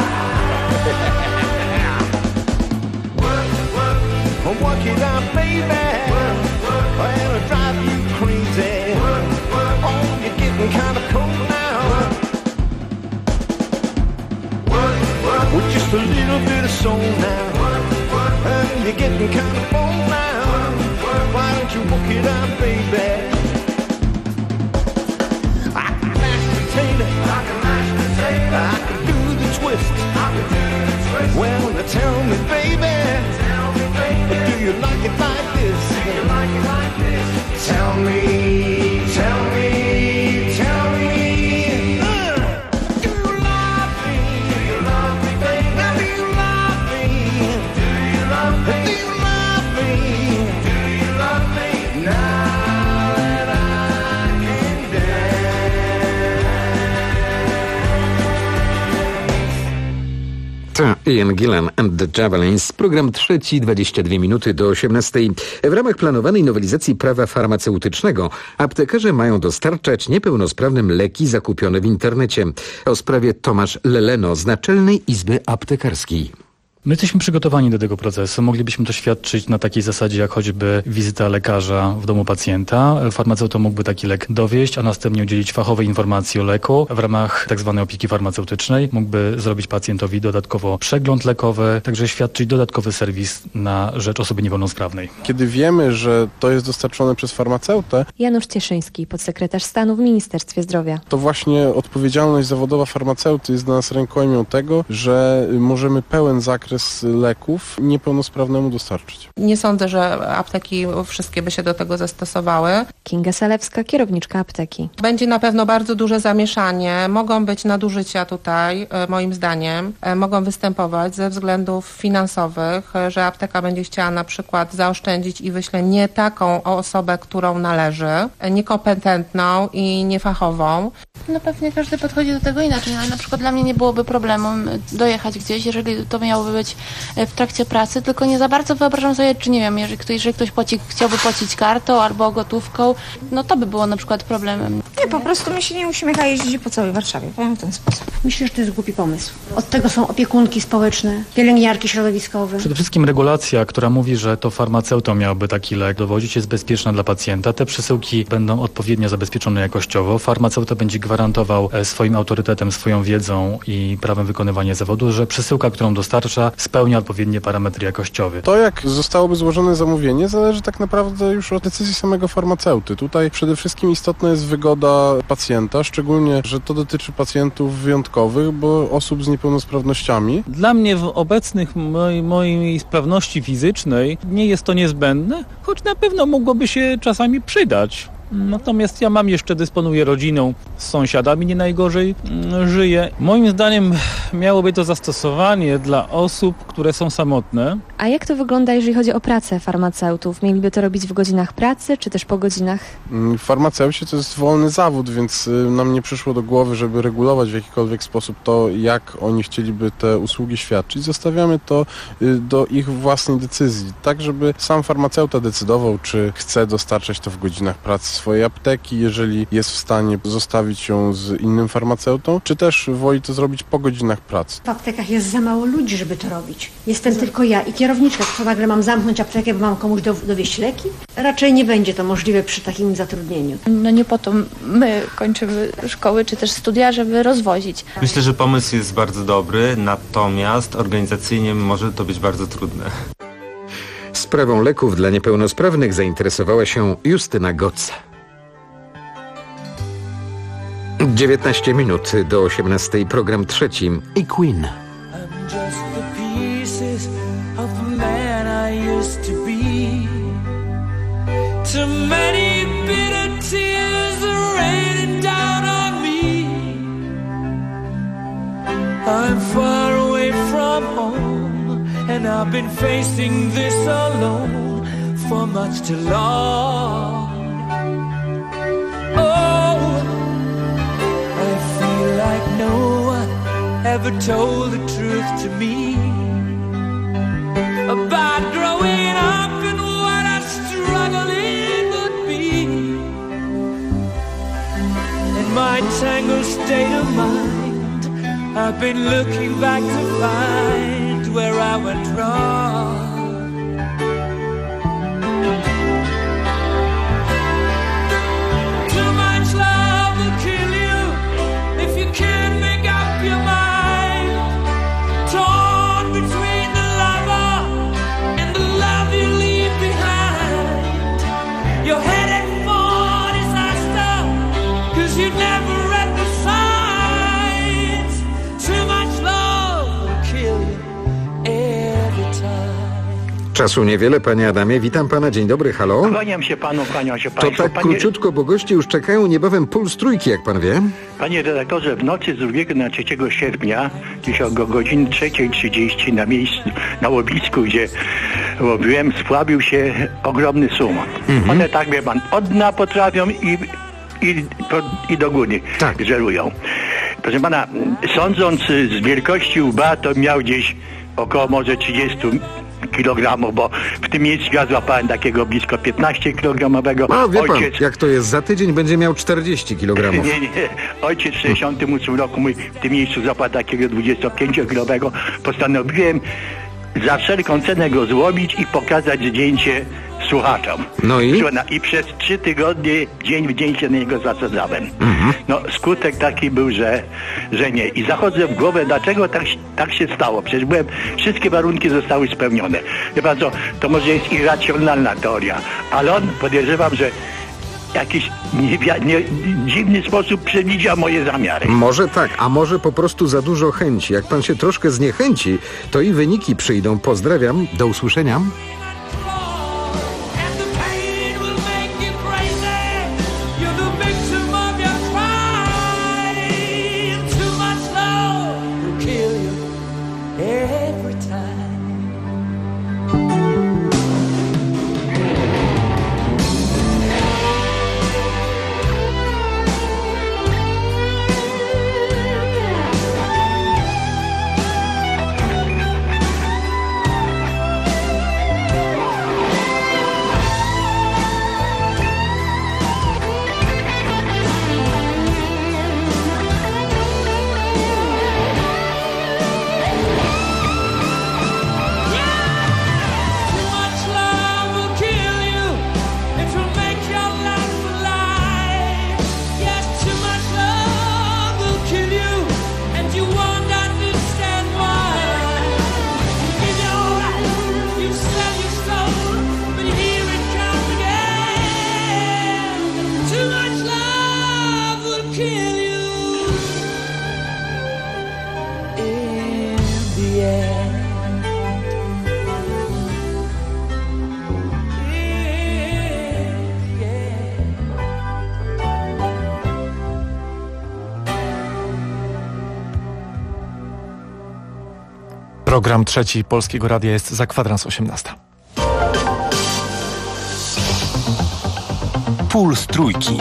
Work it out, baby. I'll drive you crazy. You're getting kind of cold now. With just a little bit of soul now. You're getting kind of bold now. Why don't you work it out, baby? I can mash potato. I can do the twist. Well, now tell me, baby. Do you like it like this? Tell me, tell me, tell me. Do you love me? Now do you love me? Do you love me? Now that I can dance. To Ian Gillan and the Javelins. Program trzeci, 22 minuty do 18. W ramach planowanej nowelizacji prawa farmaceutycznego aptekarze mają dostarczać niepełnosprawnym leki zakupione w internecie. O sprawie Tomasz Leleno z Naczelnej Izby Aptekarskiej. My jesteśmy przygotowani do tego procesu. Moglibyśmy to świadczyć na takiej zasadzie, jak choćby wizyta lekarza w domu pacjenta. Farmaceuta mógłby taki lek dowieść, a następnie udzielić fachowej informacji o leku w ramach tzw. opieki farmaceutycznej. Mógłby zrobić pacjentowi dodatkowo przegląd lekowy, także świadczyć dodatkowy serwis na rzecz osoby niepełnosprawnej. Kiedy wiemy, że to jest dostarczone przez farmaceutę, Janusz Cieszyński, podsekretarz stanu w Ministerstwie Zdrowia. To właśnie odpowiedzialność zawodowa farmaceuty jest dla nas rękojmią tego, że możemy pełen zakres leków niepełnosprawnemu dostarczyć. Nie sądzę, że apteki wszystkie by się do tego zastosowały. Kinga Salewska, kierowniczka apteki. Będzie na pewno bardzo duże zamieszanie. Mogą być nadużycia tutaj, moim zdaniem. Mogą występować ze względów finansowych, że apteka będzie chciała na przykład zaoszczędzić i wyśle nie taką osobę, którą należy, niekompetentną i niefachową. No pewnie każdy podchodzi do tego inaczej. No, na przykład dla mnie nie byłoby problemu dojechać gdzieś, jeżeli to miałoby być w trakcie pracy, tylko nie za bardzo wyobrażam sobie, czy nie wiem, jeżeli ktoś chciałby płacić kartą albo gotówką, no to by było na przykład problemem. Nie, po prostu my się nie uśmiecha jeździć po całej Warszawie, powiem w ten sposób. Myślę, że to jest głupi pomysł. Od tego są opiekunki społeczne, pielęgniarki środowiskowe. Przede wszystkim regulacja, która mówi, że to farmaceuta miałby taki lek dowozić, jest bezpieczna dla pacjenta. Te przesyłki będą odpowiednio zabezpieczone jakościowo. Farmaceuta będzie gwarantował swoim autorytetem, swoją wiedzą i prawem wykonywania zawodu, że przesyłka, którą dostarcza, spełnia odpowiednie parametry jakościowe. To, jak zostałoby złożone zamówienie, zależy tak naprawdę już od decyzji samego farmaceuty. Tutaj przede wszystkim istotna jest wygoda pacjenta, szczególnie, że to dotyczy pacjentów wyjątkowych, bo osób z niepełnosprawnościami. Dla mnie w obecnych mojej sprawności fizycznej nie jest to niezbędne, choć na pewno mogłoby się czasami przydać. Natomiast ja dysponuję rodziną, z sąsiadami nie najgorzej żyję. Moim zdaniem miałoby to zastosowanie dla osób, które są samotne. A jak to wygląda, jeżeli chodzi o pracę farmaceutów? Mieliby to robić w godzinach pracy, czy też po godzinach? W farmaceucie to jest wolny zawód, więc nam nie przyszło do głowy, żeby regulować w jakikolwiek sposób to, jak oni chcieliby te usługi świadczyć. Zostawiamy to do ich własnej decyzji, tak żeby sam farmaceuta decydował, czy chce dostarczać to w godzinach pracy swojej apteki, jeżeli jest w stanie zostawić ją z innym farmaceutą, czy też woli to zrobić po godzinach pracy. W aptekach jest za mało ludzi, żeby to robić. Jestem tylko ja i kierowniczka, to nagle mam zamknąć aptekę, bo mam komuś dowieść leki? Raczej nie będzie to możliwe przy takim zatrudnieniu. No nie po to my kończymy szkoły czy też studia, żeby rozwozić. Myślę, że pomysł jest bardzo dobry, natomiast organizacyjnie może to być bardzo trudne. Sprawą leków dla niepełnosprawnych zainteresowała się Justyna Goc. 19 minut do 18, program trzeci i Queen. Too many bitter tears are raining down on me. I'm far away from home, and I've been facing this alone for much too long. Oh, I feel like no one ever told the truth to me about growing up and what I struggled in would be. In my tangled state of mind, I've been looking back to find where I went wrong. Too much love will kill you if you can't make up your mind. Torn between the lover and the love you leave behind. You're headed for disaster, 'cause you never read the signs. Too much love will kill you every time. Czasu niewiele, panie Adamie. Witam pana. Dzień dobry, halo. Kłaniam się panu, kłaniam się państwu. To tak króciutko, bo goście już czekają. Niebawem Puls Trójki, jak pan wie. Panie redaktorze, w nocy z 2 na 3 sierpnia, dziś o godzinie 3:30 na miejscu, na łowisku, gdzie łowiłem, spławił się ogromny sum. One tak, wie pan, od dna potrafią i do góry żerują. Proszę pana, sądząc z wielkości łba, to miał gdzieś około może 30 kilogramów, bo w tym miejscu ja złapałem takiego blisko 15-kilogramowego. No wie pan, jak to jest, za tydzień będzie miał 40 kilogramów. Nie. Ojciec w 68 roku mój w tym miejscu złapał takiego 25-kilowego. Postanowiłem za wszelką cenę go złowić i pokazać zdjęcie słuchaczom. No i? I przez 3 tygodnie dzień w dzień się na niego zasadzałem. No skutek taki był, że nie. I zachodzę w głowę, dlaczego tak się stało. Przecież wszystkie warunki zostały spełnione. Wie pan co, to może jest irracjonalna teoria, ale on, podejrzewam, że jakiś dziwny sposób przewidział moje zamiary. Może tak, a może po prostu za dużo chęci. Jak pan się troszkę zniechęci, to i wyniki przyjdą. Pozdrawiam, do usłyszenia. kill you in the end. Program trzeci Polskiego Radia jest za kwadrans 18. Puls Trójki.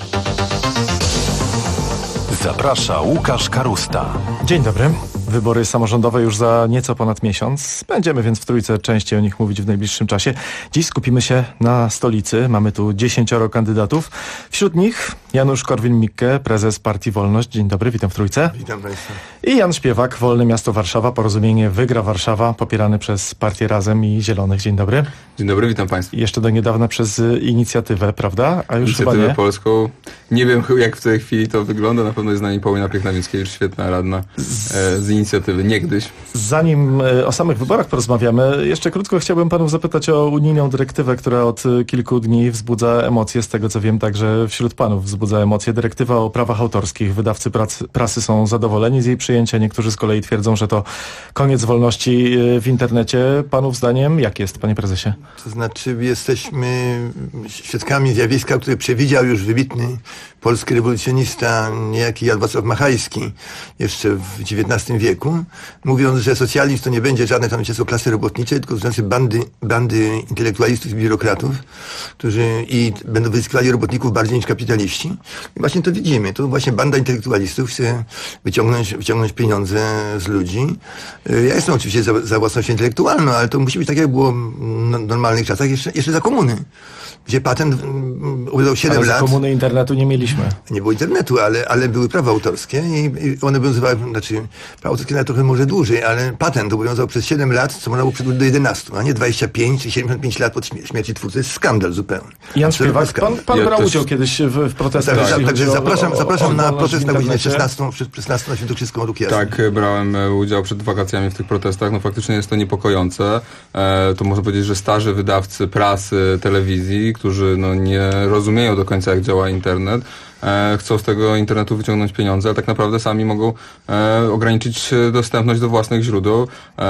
Zaprasza Łukasz Karusta. Dzień dobry. Wybory samorządowe już za nieco ponad miesiąc. Będziemy więc w Trójce częściej o nich mówić w najbliższym czasie. Dziś skupimy się na stolicy. Mamy tu 10 kandydatów. Wśród nich Janusz Korwin-Mikke, prezes Partii Wolność. Dzień dobry, witam w Trójce. Witam Państwa. I Jan Śpiewak, Wolne Miasto Warszawa. Porozumienie Wygra Warszawa, popierany przez Partię Razem i Zielonych. Dzień dobry. Dzień dobry, witam Państwa. I jeszcze do niedawna przez Inicjatywę, prawda? A już Inicjatywę chyba nie. Polską. Nie wiem, jak w tej chwili to wygląda. Na pewno jest z nami Paulina Piechna-Więckiewicz, świetna radna z Inicjatywy niegdyś. Zanim o samych wyborach porozmawiamy, jeszcze krótko chciałbym panów zapytać o unijną dyrektywę, która od kilku dni wzbudza emocje, z tego co wiem także wśród panów wzbudza emocje. Dyrektywa o prawach autorskich. Wydawcy prasy są zadowoleni z jej przyjęcia, niektórzy z kolei twierdzą, że to koniec wolności w internecie. Panów zdaniem jak jest, panie prezesie? To znaczy jesteśmy świadkami zjawiska, które przewidział już wybitny polski rewolucjonista, niejaki Jan Wacław Machajski, jeszcze w XIX wieku, mówiąc, że socjalizm to nie będzie żadne tam klasy robotniczej, tylko to znaczy bandy intelektualistów i biurokratów, którzy i będą wyzyskiwali robotników bardziej niż kapitaliści. I właśnie to widzimy. To właśnie banda intelektualistów chce wyciągnąć pieniądze z ludzi. Ja jestem oczywiście za własnością intelektualną, ale to musi być tak, jak było w normalnych czasach, jeszcze za komuny, gdzie patent wydał 7 lat. Ale za komuny internetu nie mieliśmy. Nie było internetu, ale były prawa autorskie i one obowiązywały, znaczy prawa autorskie nawet trochę może dłużej, ale patent obowiązywał przez 7 lat, co można było przedłużyć do 11, a nie 25 czy 75 lat po śmierci twórcy. To jest skandal zupełnie. Jan Śpiewak, pan brał udział kiedyś w protestach. Także zapraszam na protest na godzinę 16 na Świętokrzyską Róg Jasny. Tak, brałem udział przed wakacjami w tych protestach. No faktycznie jest to niepokojące. To można powiedzieć, że starzy wydawcy prasy, telewizji, którzy nie rozumieją do końca, jak działa internet, chcą z tego internetu wyciągnąć pieniądze, ale tak naprawdę sami mogą ograniczyć dostępność do własnych źródeł.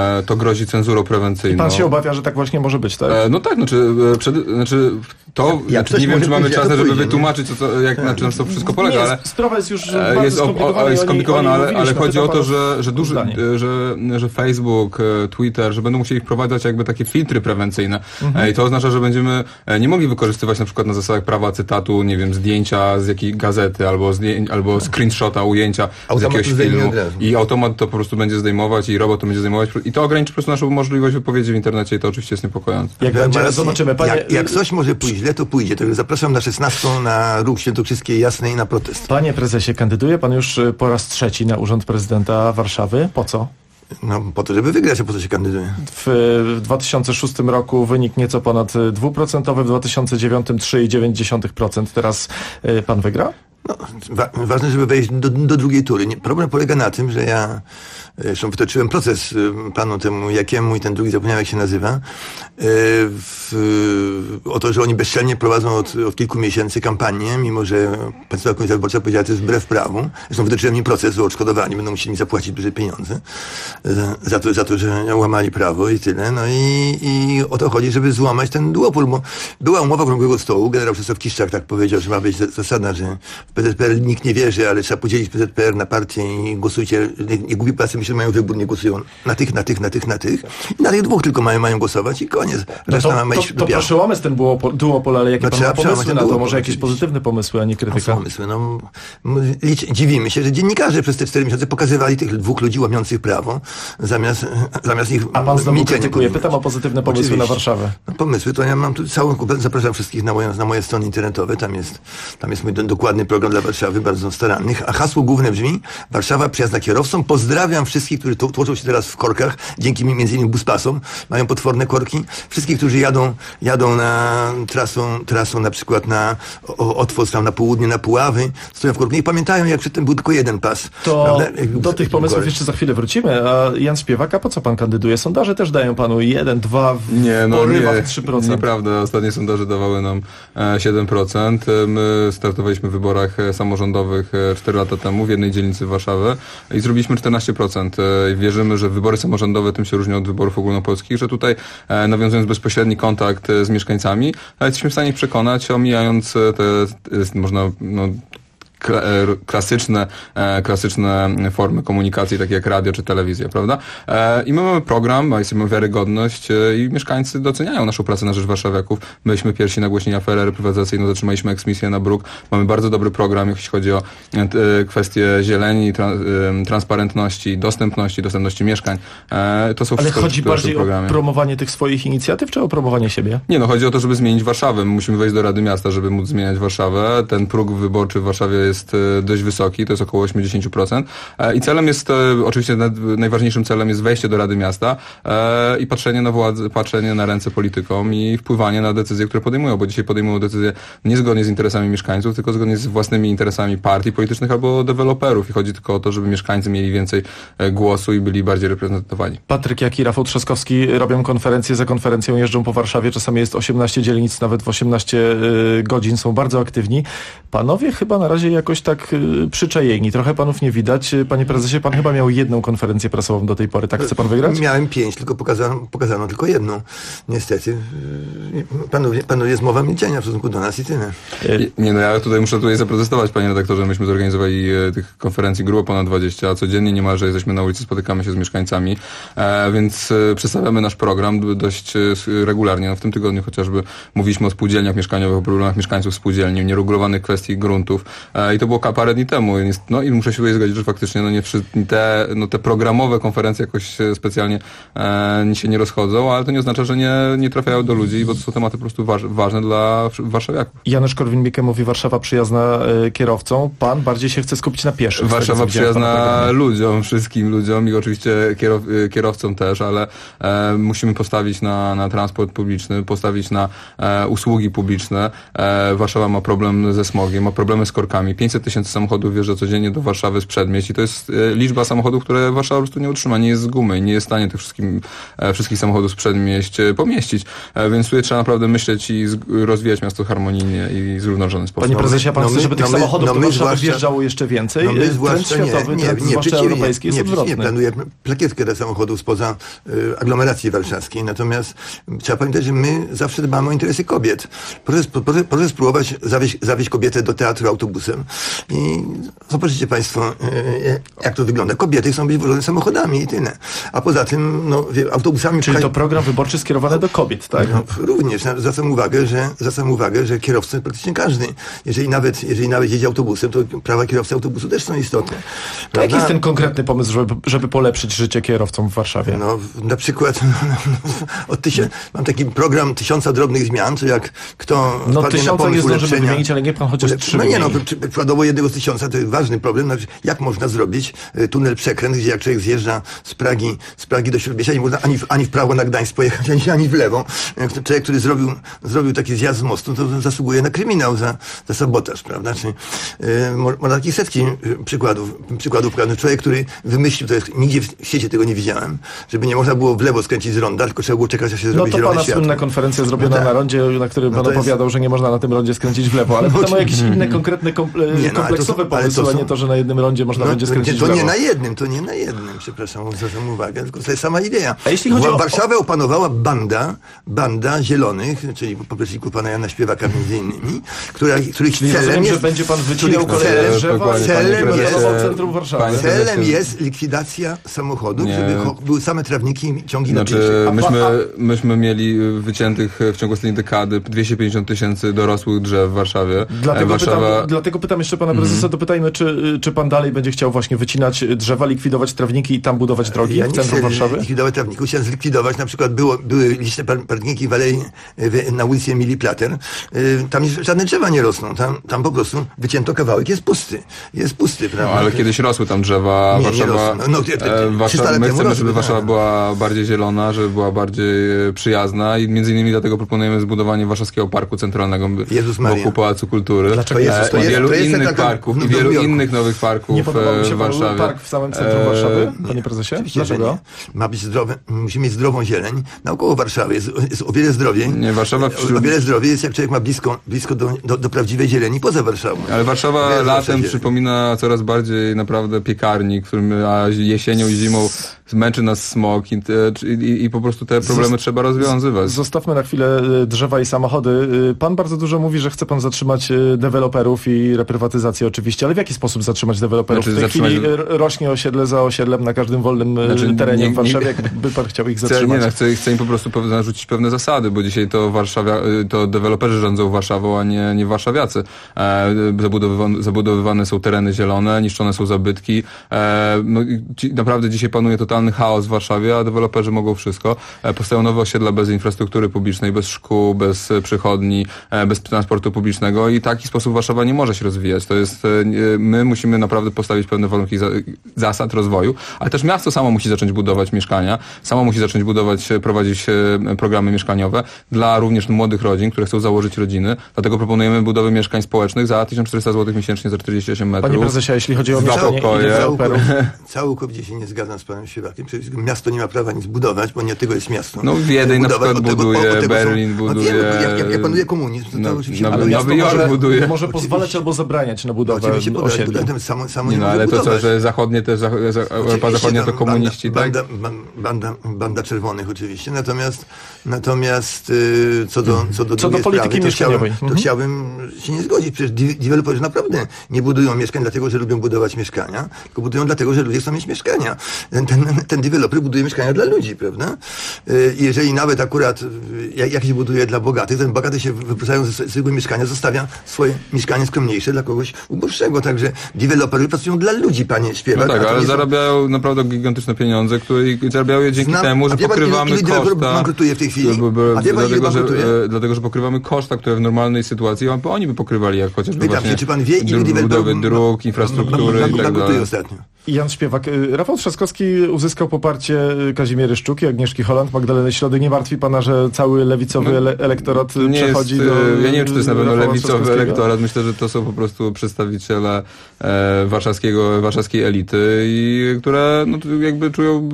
To grozi cenzurą prewencyjną. I pan się obawia, że tak właśnie może być, tak? No tak, nie wiem, czy mamy czas, żeby wytłumaczyć, na czym to wszystko polega, ale sprawa jest już bardzo skomplikowana, ale chodzi o to, że Facebook, Twitter, że będą musieli wprowadzać jakby takie filtry prewencyjne. I to oznacza, że będziemy nie mogli wykorzystywać na przykład na zasadach prawa cytatu, nie wiem, zdjęcia z jakiejś gazety albo screenshota, ujęcia z jakiegoś filmu i automat to po prostu będzie zdejmować i robot to będzie zdejmować i to ograniczy po prostu naszą możliwość wypowiedzi w internecie i to oczywiście jest niepokojące. Zobaczymy. Jak coś może pójść źle, to pójdzie. Także zapraszam na 16 na Róg Świętokrzyskiej Jasnej na protest. Panie prezesie, kandyduje pan już po raz trzeci na urząd prezydenta Warszawy. Po co? No po to, żeby wygrać, a po co się kandyduje? W 2006 roku wynik nieco ponad 2%, w 2009 3,9%. Teraz pan wygra? No, ważne, żeby wejść do drugiej tury. Problem polega na tym, że ja zresztą wytoczyłem proces panu temu Jakiemu i ten drugi zapomniałem, jak się nazywa, o to, że oni bezczelnie prowadzą od kilku miesięcy kampanię, mimo że Państwowa Komisja Wyborcza powiedziała, że to jest wbrew prawu. Zresztą wytoczyłem im proces o odszkodowanie, będą musieli mi zapłacić duże pieniądze za to, że łamali prawo i tyle. No i o to chodzi, żeby złamać ten duopol, bo była umowa okrągłego stołu, generał Czesław Kiszczak tak powiedział, że ma być zasada, że w PZPR nikt nie wierzy, ale trzeba podzielić PZPR na partie i głosujcie, nie gubi pracy, myślę, że mają wybór, nie głosują na tych. I na tych dwóch tylko mają głosować i koniec. Reszta ma iść do piachu. Proszę łamać ten duopol, ale jakie pan ma pomysły na to? Może jakieś pozytywne pomysły, a nie krytyka? Pomysły, dziwimy się, że dziennikarze przez te 4 miesiące pokazywali tych dwóch ludzi łamiących prawo, zamiast ich... A pan znowu krytykuje. Pytam o pozytywne pomysły oczywiście. Na Warszawę. No, pomysły, to ja mam tu całą kupę, zapraszam wszystkich na moje strony internetowe, tam jest mój dokładny program dla Warszawy, bardzo starannych, a hasło główne brzmi: Warszawa przyjazna kierowcom. Pozdrawiam wszystkich, którzy tłoczą się teraz w korkach, dzięki między innymi buspasom, mają potworne korki. Wszystkich, którzy jadą na trasą na przykład na Otwoc, tam na południe, na Puławy, stoją w korku. I pamiętają, jak przedtem był tylko jeden pas. Do tych pomysłów jeszcze za chwilę wrócimy. A Jan Śpiewak, a po co pan kandyduje? Sondaże też dają panu 1, 2, porywach 3%. Nieprawda. Ostatnie sondaże dawały nam 7%. My startowaliśmy w wyborach samorządowych 4 lata temu w jednej dzielnicy Warszawy i zrobiliśmy 14%. Wierzymy, że wybory samorządowe tym się różnią od wyborów ogólnopolskich, że tutaj nawiązując bezpośredni kontakt z mieszkańcami, jesteśmy w stanie ich przekonać, omijając te, można klasyczne formy komunikacji, takie jak radio czy telewizja, prawda? I my mamy program, mamy wiarygodność i mieszkańcy doceniają naszą pracę na rzecz warszawiaków. Byliśmy pierwsi na głośnienie afery reprywatyzacyjnej, zatrzymaliśmy eksmisję na bruk. Mamy bardzo dobry program, jeśli chodzi o kwestie zieleni, transparentności, dostępności mieszkań. To są Ale wszystko chodzi bardziej o promowanie tych swoich inicjatyw, czy o promowanie siebie? Nie, chodzi o to, żeby zmienić Warszawę. My musimy wejść do Rady Miasta, żeby móc zmieniać Warszawę. Ten próg wyborczy w Warszawie jest dość wysoki, to jest około 80%. I celem jest, oczywiście najważniejszym celem jest wejście do Rady Miasta i patrzenie na władzę, patrzenie na ręce politykom i wpływanie na decyzje, które podejmują, bo dzisiaj podejmują decyzje niezgodnie z interesami mieszkańców, tylko zgodnie z własnymi interesami partii politycznych albo deweloperów. I chodzi tylko o to, żeby mieszkańcy mieli więcej głosu i byli bardziej reprezentowani. Patryk, jak i Rafał Trzaskowski robią konferencję za konferencją, jeżdżą po Warszawie, czasami jest 18 dzielnic, nawet w 18 godzin, są bardzo aktywni. Panowie chyba na razie jakoś tak przyczajeni. Trochę panów nie widać. Panie prezesie, pan chyba miał jedną konferencję prasową do tej pory. Tak chce pan wygrać? Miałem 5, tylko pokazano tylko jedną. Niestety. Panuje zmowa milczenia w stosunku do nas i tyle. Ja muszę zaprotestować, panie redaktorze. Myśmy zorganizowali tych konferencji grubo ponad 20, a codziennie niemalże jesteśmy na ulicy, spotykamy się z mieszkańcami, więc przedstawiamy nasz program dość regularnie. W tym tygodniu chociażby mówiliśmy o spółdzielniach mieszkaniowych, o problemach mieszkańców spółdzielni, nieregulowanych kwestii gruntów i to było parę dni temu. I muszę się tutaj zgodzić, że faktycznie te programowe konferencje jakoś specjalnie się nie rozchodzą, ale to nie oznacza, że nie trafiają do ludzi, bo to są tematy po prostu ważne dla warszawiaków. Janusz Korwin-Mikke mówi, Warszawa przyjazna kierowcom. Pan bardziej się chce skupić na pieszych. Warszawa przyjazna ludziom, wszystkim ludziom i oczywiście kierowcom też, ale musimy postawić na transport publiczny, postawić na usługi publiczne. Warszawa ma problem ze smogiem, ma problemy z korkami. 500 000 samochodów wjeżdża codziennie do Warszawy z przedmieść i to jest liczba samochodów, które Warszawa po prostu nie utrzyma, nie jest z gumy, nie jest w stanie tych wszystkich samochodów z przedmieść pomieścić. Więc tutaj trzeba naprawdę myśleć i rozwijać miasto harmonijnie i zrównoważony sposób. Panie prezesie, pan chce, żeby tych samochodów do Warszawy wjeżdżało jeszcze więcej? Trend światowy, zwłaszcza europejski, jest odwrotny. Nie, planuje plakietkę dla samochodów spoza aglomeracji warszawskiej. Natomiast trzeba pamiętać, że my zawsze dbamy o interesy kobiet. Proszę spróbować zawieźć kobietę do teatru autobusem i zobaczycie państwo, jak to wygląda. Kobiety chcą być wożone samochodami i tyle. A poza tym, autobusami... Czyli to program wyborczy skierowany do kobiet, tak? Również. Zwracam uwagę, że kierowcy praktycznie każdy. Jeżeli nawet jedzie autobusem, to prawa kierowcy autobusu też są istotne. To jaki jest ten konkretny pomysł, żeby polepszyć życie kierowcom w Warszawie? Na przykład mam taki program 1000 drobnych zmian, co jak kto... 1000 nie zdążymy wymienić, ale nie pan chociaż 3 przykładowo 1 z 1000 to jest ważny problem. Jak można zrobić tunel przekręt, gdzie jak człowiek zjeżdża z Pragi do Śródmieścia, nie można ani w prawo na Gdańsk pojechać, ani w lewo. Człowiek, który zrobił taki zjazd z mostu, to zasługuje na kryminał za sabotaż, prawda? Można takich setki przykładów. Człowiek, który wymyślił, to jest, nigdzie w świecie tego nie widziałem, żeby nie można było w lewo skręcić z ronda, tylko trzeba było czekać, aż się zrobi zielone światło. To pana słynna konferencja zrobiona na rondzie, na którym pan opowiadał, że nie można na tym rondzie skręcić w lewo, ale pytam o jakieś inne konkretne kompleksowe pomysły, a nie to, że na jednym rondzie można będzie skręcić w lewo. To nie na jednym, przepraszam, zwracam uwagę, tylko to jest sama idea. A jeśli chodzi o Warszawę opanowała banda zielonych, czyli popleczników pana Jana Śpiewaka między innymi, których celem jest... że będzie pan wycinał kolejne drzewa, centrum Warszawy. Celem jest likwidacja samochodów, żeby były same trawniki i ciągi na pieszych. Myśmy mieli wyciętych w ciągu ostatniej dekady 250 000 dorosłych drzew w Warszawie. Dlatego pytam jeszcze pana prezesa, dopytajmy, czy pan dalej będzie chciał właśnie wycinać drzewa, likwidować trawniki i tam budować drogi w centrum Warszawy? Likwidować trawników, chciałem zlikwidować, na przykład były liczne parkingi w alei na ulicy Emilii Plater. Tam żadne drzewa nie rosną, tam po prostu wycięto kawałek, jest pusty, prawda? Ale kiedyś rosły tam drzewa. My chcemy, żeby Warszawa była bardziej zielona, żeby była bardziej przyjazna i między innymi dlatego proponujemy zbudowanie Warszawskiego Parku Centralnego wokół Pałacu Kultury. Dlaczego innych parków i wielu innych nowych parków Nie podobał mi się w Warszawie. park w samym centrum Warszawy, panie prezesie? Dlaczego? Ma być zdrowy, musi mieć zdrową zieleń. Naokoło Warszawy jest o wiele zdrowiej. Nie, Warszawa O wiele zdrowiej jest, jak człowiek ma blisko do prawdziwej zieleni poza Warszawą. Ale Warszawa latem przypomina coraz bardziej naprawdę piekarnik, w którym jesienią i zimą zmęczy nas smog i po prostu te problemy trzeba rozwiązywać. Zostawmy na chwilę drzewa i samochody. Pan bardzo dużo mówi, że chce pan zatrzymać deweloperów i reprywatyzację oczywiście, ale w jaki sposób zatrzymać deweloperów? Znaczy, w tej chwili rośnie osiedle za osiedlem na każdym wolnym terenie w Warszawie. Jakby pan chciał ich zatrzymać? Chcę im po prostu narzucić pewne zasady, bo dzisiaj to deweloperzy rządzą Warszawą, a nie warszawiacy. Zabudowywane są tereny zielone, niszczone są zabytki. Naprawdę dzisiaj panuje totalny chaos w Warszawie, a deweloperzy mogą wszystko. Powstają nowe osiedla bez infrastruktury publicznej, bez szkół, bez przychodni, bez transportu publicznego i taki sposób Warszawa nie może się rozwijać. To jest, my musimy naprawdę postawić pewne warunki zasad rozwoju, ale też miasto samo musi zacząć budować mieszkania, samo musi zacząć prowadzić programy mieszkaniowe dla również młodych rodzin, które chcą założyć rodziny. Dlatego proponujemy budowę mieszkań społecznych za 1400 zł miesięcznie za 48 metrów. Panie prezesie, jeśli chodzi o mieszkanie i deweloperów... Całkowicie się nie zgadzam z panem Siewakiem. Przecież miasto nie ma prawa nic budować, bo nie od tego jest miasto. No Wiedeń na przykład buduje, Berlin buduje... Jak panuje komunizm, to oczywiście... Ale Nowy Jork buduje. Może pozwalać albo zabraniać na budowę osiedli. Ale to co, że zachodnie też, Europa Zachodnia to komuniści, tak? Banda czerwonych oczywiście, natomiast co do polityki mieszkaniowej. To chciałbym się nie zgodzić. Przecież deweloperzy naprawdę nie budują mieszkań dlatego, że lubią budować mieszkania, tylko budują dlatego, że ludzie chcą mieć mieszkania. Ten deweloper buduje mieszkania dla ludzi, prawda? Jeżeli nawet akurat jakieś buduje dla bogatych, ten bogaty się wyprowadzają ze swojego mieszkania, zostawia swoje mieszkanie skromniejsze dla kogoś uboższego. Także deweloperzy pracują dla ludzi, panie Śpiewak. No tak, ale zarabiają naprawdę gigantyczne pieniądze, które zarabiają je dzięki temu, że pokrywamy koszta. Bankrutuje w tej chwili? Dlatego, że pokrywamy koszta, które w normalnej sytuacji oni by pokrywali, jak chociażby właśnie czy pan wie, budowy dróg, infrastruktury i tak dalej. Jan Śpiewak. Rafał Trzaskowski uzyskał poparcie Kazimiery Szczuki, Agnieszki Holland, Magdaleny Środy. Nie martwi pana, że cały lewicowy elektorat przechodzi do... Ja nie wiem, czy to jest na pewno lewicowy elektorat. Myślę, że to są po prostu przedstawiciele warszawskiej elity, i które jakby czują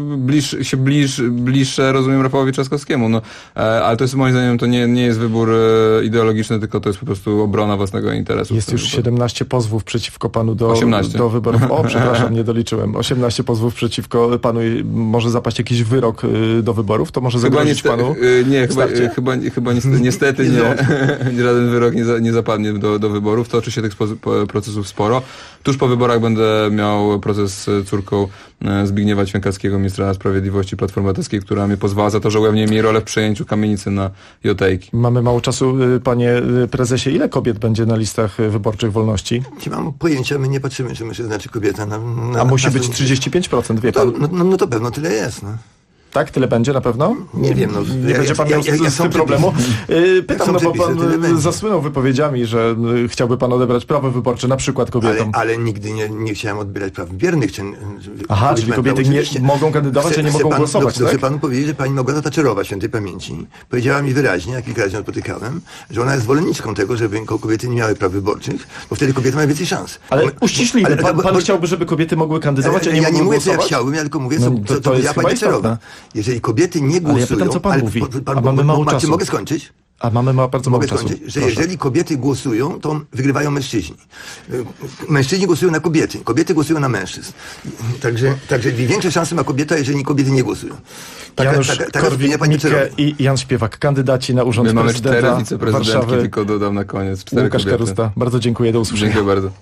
bliższe, rozumiem, Rafałowi Trzaskowskiemu. Ale to jest moim zdaniem, to nie jest wybór ideologiczny, tylko to jest po prostu obrona własnego interesu. Jest już 17 pozwów przeciwko panu do 18. Do wyborów. O, przepraszam, nie doliczyłem. 18 pozwów przeciwko panu i może zapaść jakiś wyrok do wyborów? To może zagrozić panu? Nie, chyba niestety nie. Żaden wyrok nie zapadnie do wyborów. Toczy się tych procesów sporo. Tuż po wyborach będę miał proces z córką Zbigniewa Ćwiękackiego, ministra sprawiedliwości Platformy Obywatelskiej, która mnie pozwała za to, że ujawniłem jej rolę w przejęciu kamienicy na Jotejki. Mamy mało czasu, panie prezesie. Ile kobiet będzie na listach wyborczych Wolności? Nie mam pojęcia, my nie patrzymy, czy mężczyzna, czy kobieta. A musi być 35%, wie pan? No to pewno tyle jest. Tak? Tyle będzie na pewno? Nie wiem. Nie będzie pan miał z tym problemu. Pytam, bo pan zasłynął wypowiedziami, że chciałby pan odebrać prawo wyborcze, na przykład kobietom. Ale nigdy nie chciałem odbierać praw biernych. Aha, czyli kobiety nie mogą kandydować, a nie mogą głosować, tak? Chcę panu powiedzieć, że pani Małgorzata Thatcherowa, świętej pamięci, powiedziała mi wyraźnie, jak kilka razy ją spotykałem, że ona jest zwolenniczką tego, żeby kobiety nie miały praw wyborczych, bo wtedy kobiety mają więcej szans. Ale uściślijmy, pan chciałby, żeby kobiety mogły kandydować, a nie mogły głosować? Ja nie mówię, co ja chciałbym, ja tylko mówię, co powiedziała pani Thatcherowa. Jeżeli kobiety nie głosują... Ale ja pytam, co pan mówi? A mamy mało czasu. Mogę skończyć? A mamy bardzo mało czasu. Że jeżeli kobiety głosują, to wygrywają mężczyźni. Mężczyźni głosują na kobiety. Kobiety głosują na mężczyzn. Także większe szanse ma kobieta, jeżeli kobiety nie głosują. Janusz Korwin-Mikke i Jan Śpiewak, kandydaci na urząd prezydenta Warszawy. 4 wiceprezydentki, tylko dodam na koniec. 4 Łukasz kobiety. Karusta. Bardzo dziękuję, do usłyszenia. Dziękuję bardzo.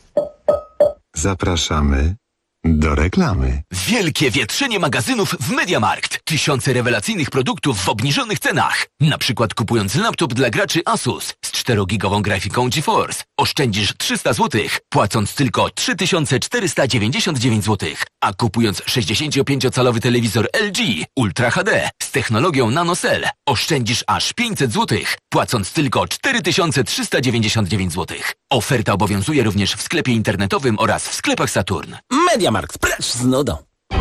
Zapraszamy do reklamy. Wielkie wietrzenie magazynów w MediaMarkt. Tysiące rewelacyjnych produktów w obniżonych cenach. Na przykład kupując laptop dla graczy Asus z 4-gigową grafiką GeForce oszczędzisz 300 zł, płacąc tylko 3499 zł. A kupując 65-calowy telewizor LG Ultra HD z technologią NanoCell oszczędzisz aż 500 zł, płacąc tylko 4399 zł. Oferta obowiązuje również w sklepie internetowym oraz w sklepach Saturn. MediaMarkt, precz z nudą.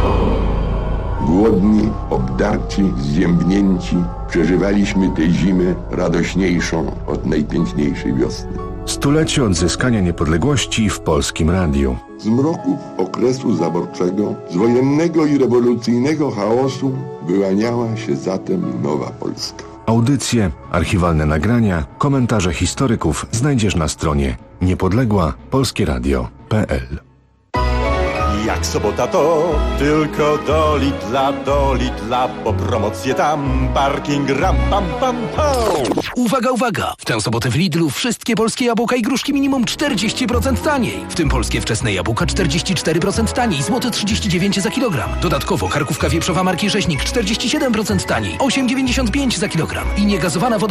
Głodni, obdarci, zziębnięci, przeżywaliśmy tę zimę radośniejszą od najpiękniejszej wiosny. Stulecie odzyskania niepodległości w Polskim Radiu. Z mroków okresu zaborczego, z wojennego i rewolucyjnego chaosu wyłaniała się zatem nowa Polska. Audycje, archiwalne nagrania, komentarze historyków znajdziesz na stronie niepodległa-polskieradio.pl. Jak sobota to tylko do Lidla, bo promocje tam, parking ram pam pam pam. Uwaga, uwaga! W tę sobotę w Lidlu wszystkie polskie jabłka i gruszki minimum 40% taniej. W tym polskie wczesne jabłka 44% taniej, złote 39 za kilogram. Dodatkowo karkówka wieprzowa marki Rzeźnik 47% taniej, 8,95 za kilogram i niegazowana woda